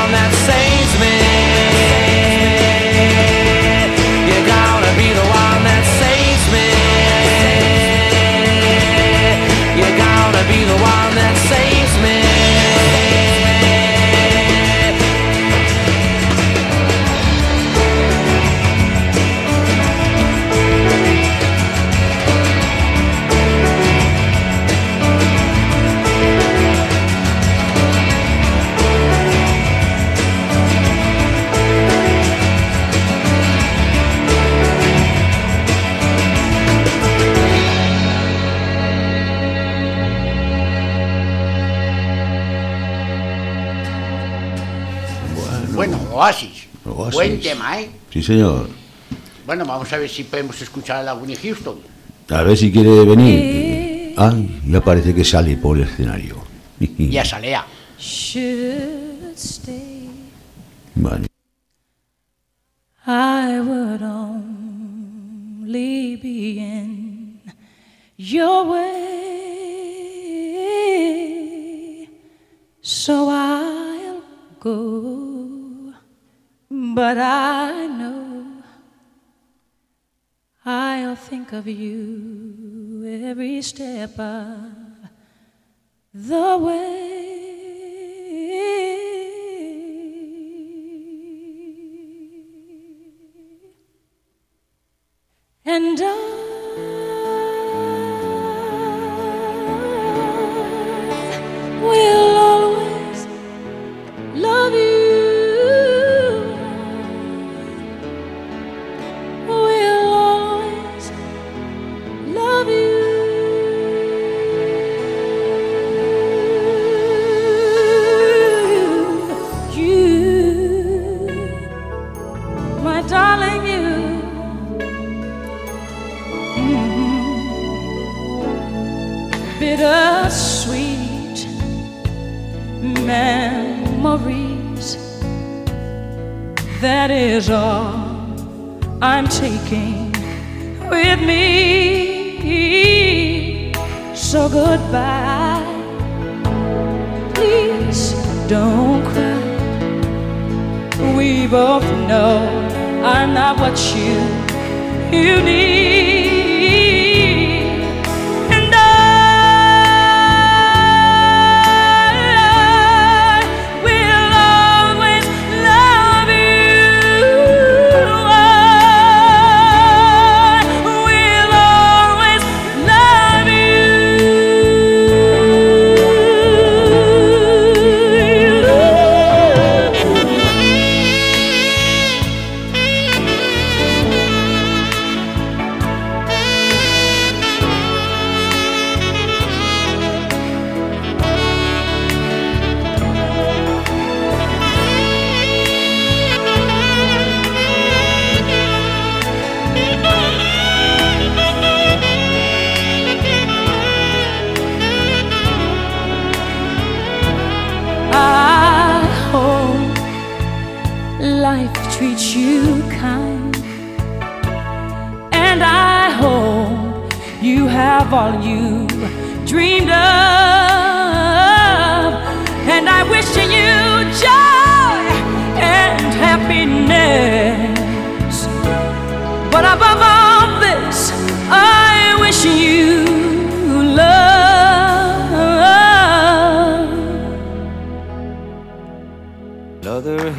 Oasis. Oasis. Buen tema, ¿eh? Sí, señor. Bueno, vamos a ver si podemos escuchar a la Winnie Houston. A ver si quiere venir. Ah, ya parece que sale por el escenario. Ya salea. Should stay, Vale. I would only be in your way, so I'll go, but I know I'll think of you every step of the way. And I will always love you. Will always love you. You, my darling, you. Bittersweet memories, that is all I'm taking with me. So goodbye, please don't cry. We both know I'm not what you need. Life treats you kind, and I hope you have all you dreamed of, and I wish you joy and happiness, but above all this I wish you love. Another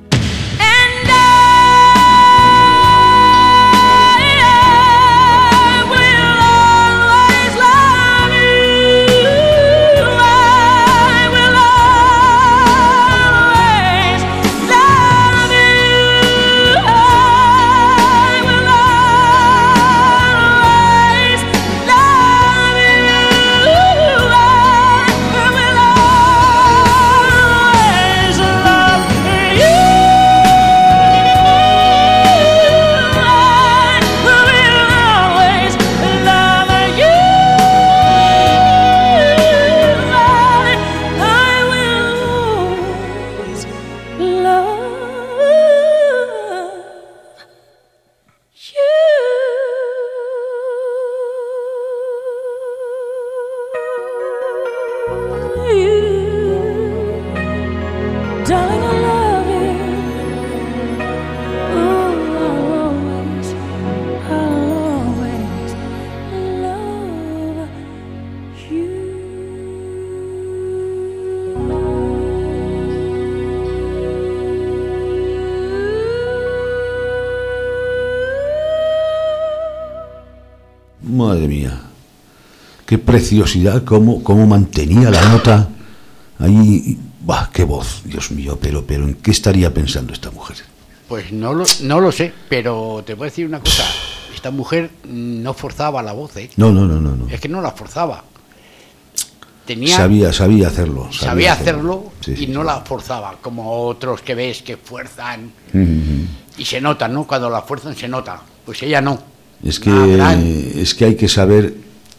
Madre mía, qué preciosidad, cómo mantenía la nota ahí. Bah, qué voz, Dios mío, pero ¿en qué estaría pensando esta mujer? Pues no lo sé, pero te voy a decir una cosa. Esta mujer no forzaba la voz, ¿eh? No. Es que no la forzaba. tenía, sabía hacerlo. sabía hacerlo Sí, y sí, no sí. la forzaba, como otros que ves que fuerzan Ujú. y se nota, ¿no? Cuando la fuerzan se nota. Pues ella no. Es Una gran- que hay que saber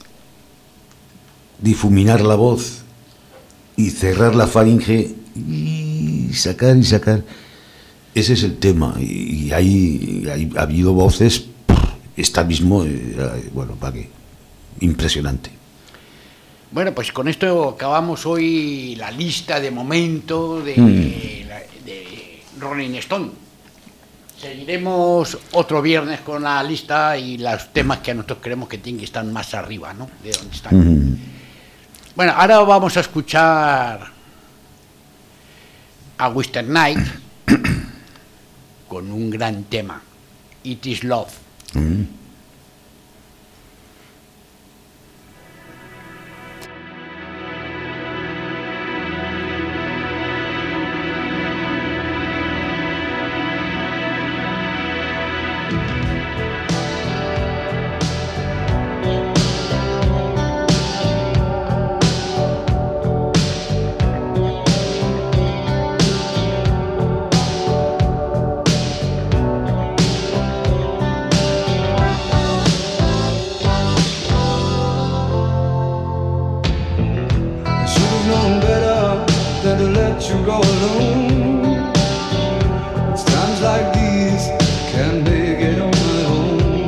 difuminar la voz y cerrar la faringe y sacar y sacar. Ese es el tema. Y ha habido voces, esta mismo, bueno, ¿para qué? Impresionante. Bueno, pues con esto acabamos hoy la lista de momento de Rolling Stone. Seguiremos otro viernes con la lista y los temas que nosotros creemos que tienen que estar más arriba, ¿no? De donde están. Ujú. Bueno, ahora vamos a escuchar a Western Night con un gran tema, It Is Love. Ujú. I should have known better than to let you go alone. It's times like these can't make it on my own.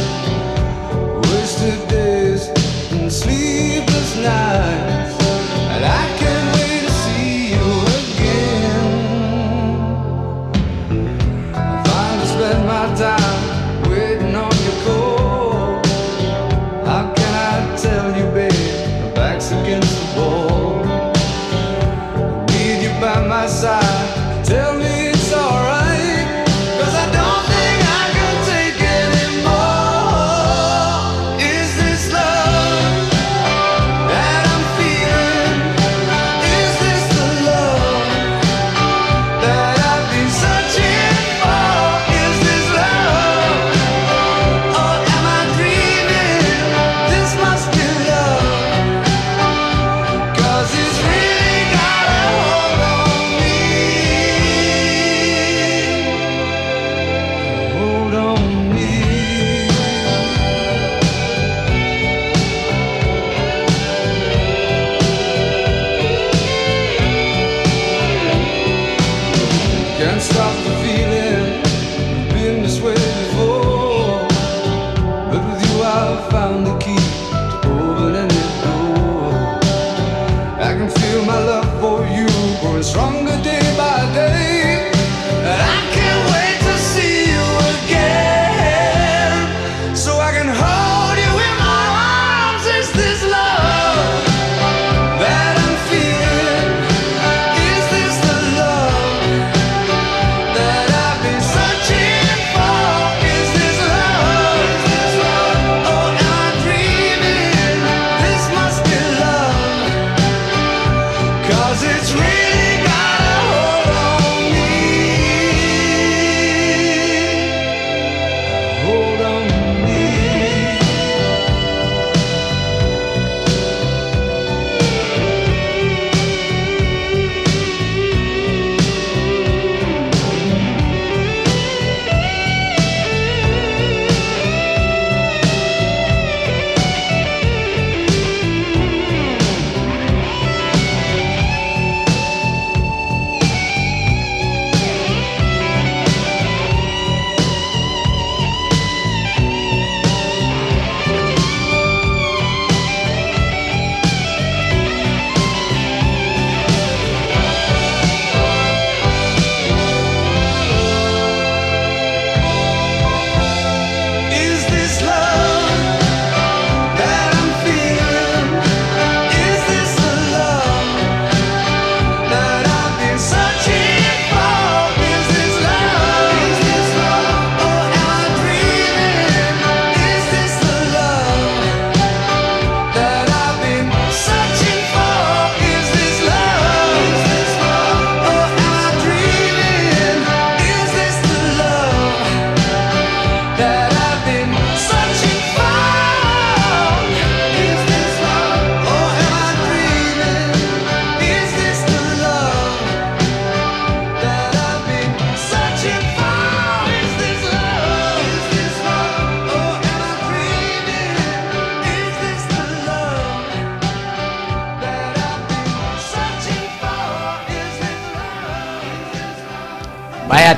Wasted days and sleepless nights, and I can't wait to see you again. I finally spent my time waiting on your call. How can I tell you, babe, my back's against the wall. Need you by my side, tell me it's alright, 'cause I don't think I can take anymore. Is this love that I'm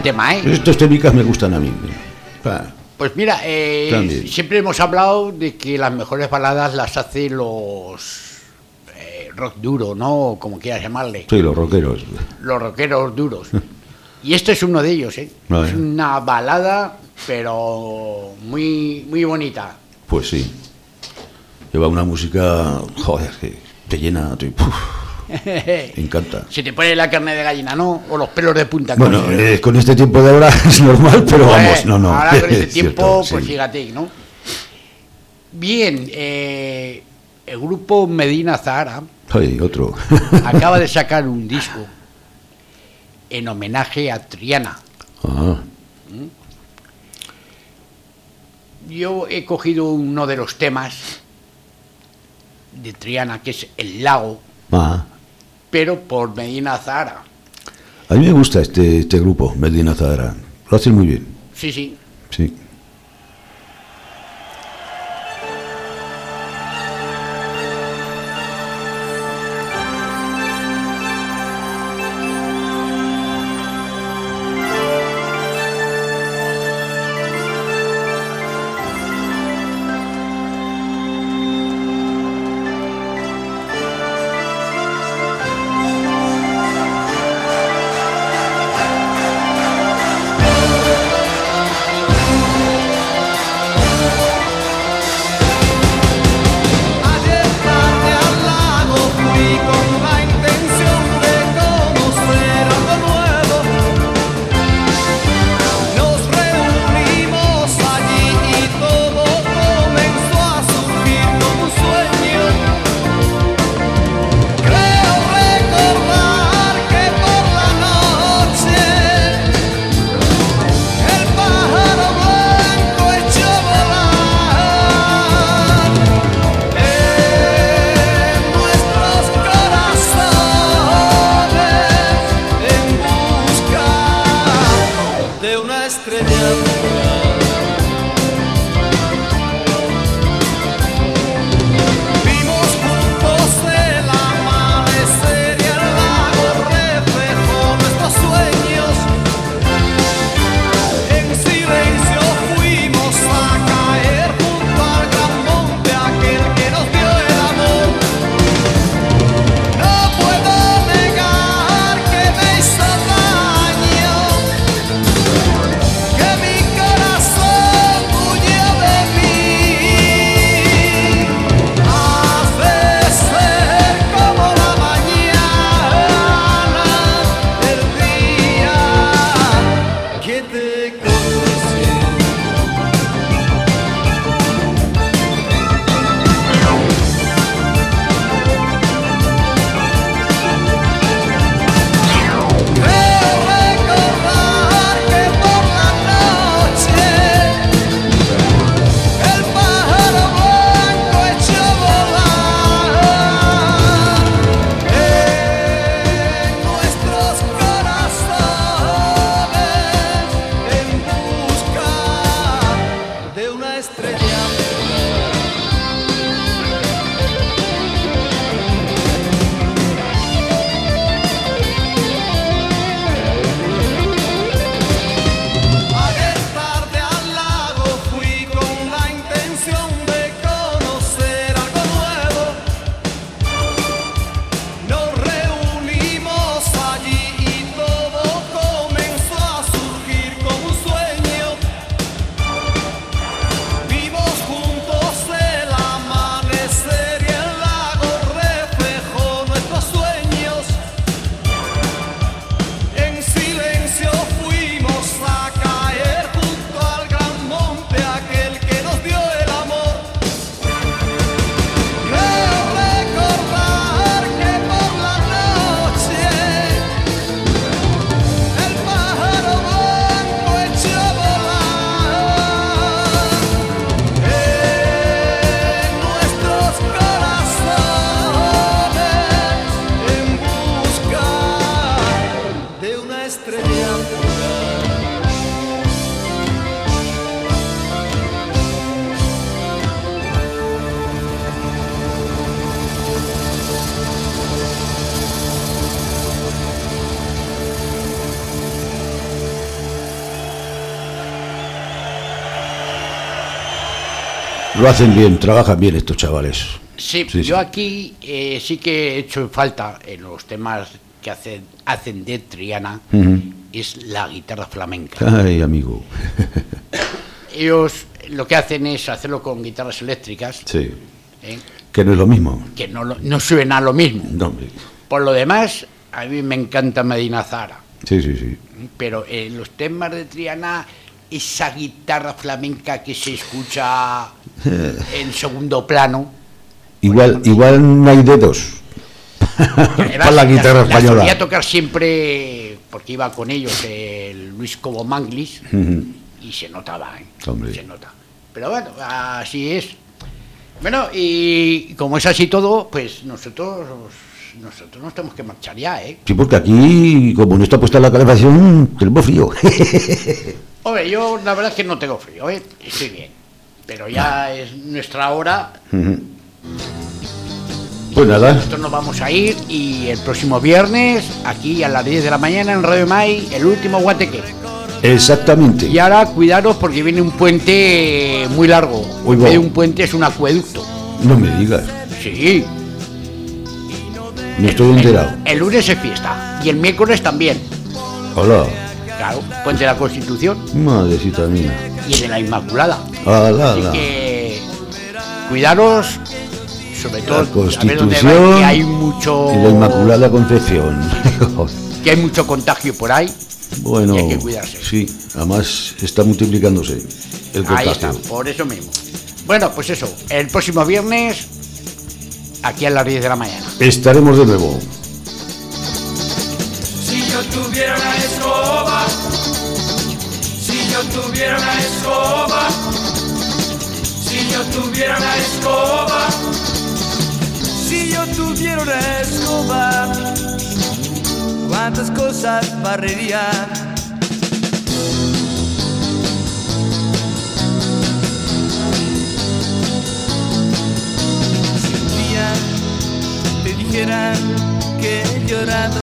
tema, ¿eh? Estos temicas me gustan a mí. Pa. Pues mira, También. siempre hemos hablado de que las mejores baladas las hacen los rock duro, ¿no? Como quieras llamarle. Sí, los rockeros. Los rockeros duros. Y este es uno de ellos, ¿eh? Vale. Es una balada, pero muy, muy bonita. Pues sí. Lleva una música, joder, que te llena, me encanta. Se te pone la carne de gallina, ¿no? O los pelos de punta. Bueno, como- con este tiempo de ahora es normal, pero vamos, no. Ahora con este es tiempo, cierto, pues sí. fíjate, ¿no? Bien, el grupo Medina Zahara Ay, otro. acaba de sacar un disco en homenaje a Triana. Ah, Yo he cogido uno de los temas de Triana, que es El Lago, ah. pero por Medina Zahara. A mí me gusta este grupo, Medina Zahara. Lo hacen muy bien, Sí, sí. sí. Thank Lo hacen bien, trabajan bien estos chavales. Sí, Sí, yo sí. aquí sí que he hecho falta en los temas que hacen de Triana, Ujú. es la guitarra flamenca. Ay, amigo. Ellos lo que hacen es hacerlo con guitarras eléctricas, Sí, ¿eh? que no es lo mismo. Que no suena lo mismo. No, hombre. Por lo demás, a mí me encanta Medina Zahara, Sí, sí, sí. pero en los temas de Triana, esa guitarra flamenca que se escucha en segundo plano, Igual no hay dedos además, para la guitarra la española. solía tocar siempre, porque iba con ellos el Luis Cobo Manglis, Ujú. y se notaba, ¿eh? Hombre. Se nota. Pero bueno, así es. Bueno, y como es así todo, pues nosotros nos tenemos que marchar ya, ¿eh? Sí, porque aquí, como no está puesta la calefacción, tenemos frío. Hombre, yo la verdad es que no tengo frío, ¿eh? Estoy bien. Pero ya es nuestra hora. Ujú. Pues nada, Nosotros nos vamos a ir y el próximo viernes, aquí a las 10 de la mañana en Radio Mai, el último guateque. exactamente. Y ahora cuidaros porque viene un puente muy largo. Uy, En vez de va. un puente es un acueducto. No me digas, Sí. no estoy enterado. El lunes es fiesta y el miércoles también. Hola, Claro, puente de la Constitución madrecita mía. y el de la Inmaculada. Ala, Así ala. que cuidaros, sobre todo La a ver dónde vais, Constitución que hay mucho y la Inmaculada Concepción. que hay mucho contagio por ahí. Bueno, Y hay que cuidarse. sí, además está multiplicándose el Ahí contagio. está, por eso mismo. Bueno, pues eso, el próximo viernes aquí a las 10 de la mañana. Estaremos de nuevo. Si yo tuviera una escoba, si yo tuviera una escoba, si yo tuviera una escoba, si yo tuviera una escoba, cuántas cosas barrería. Si un día te dijeran que he llorado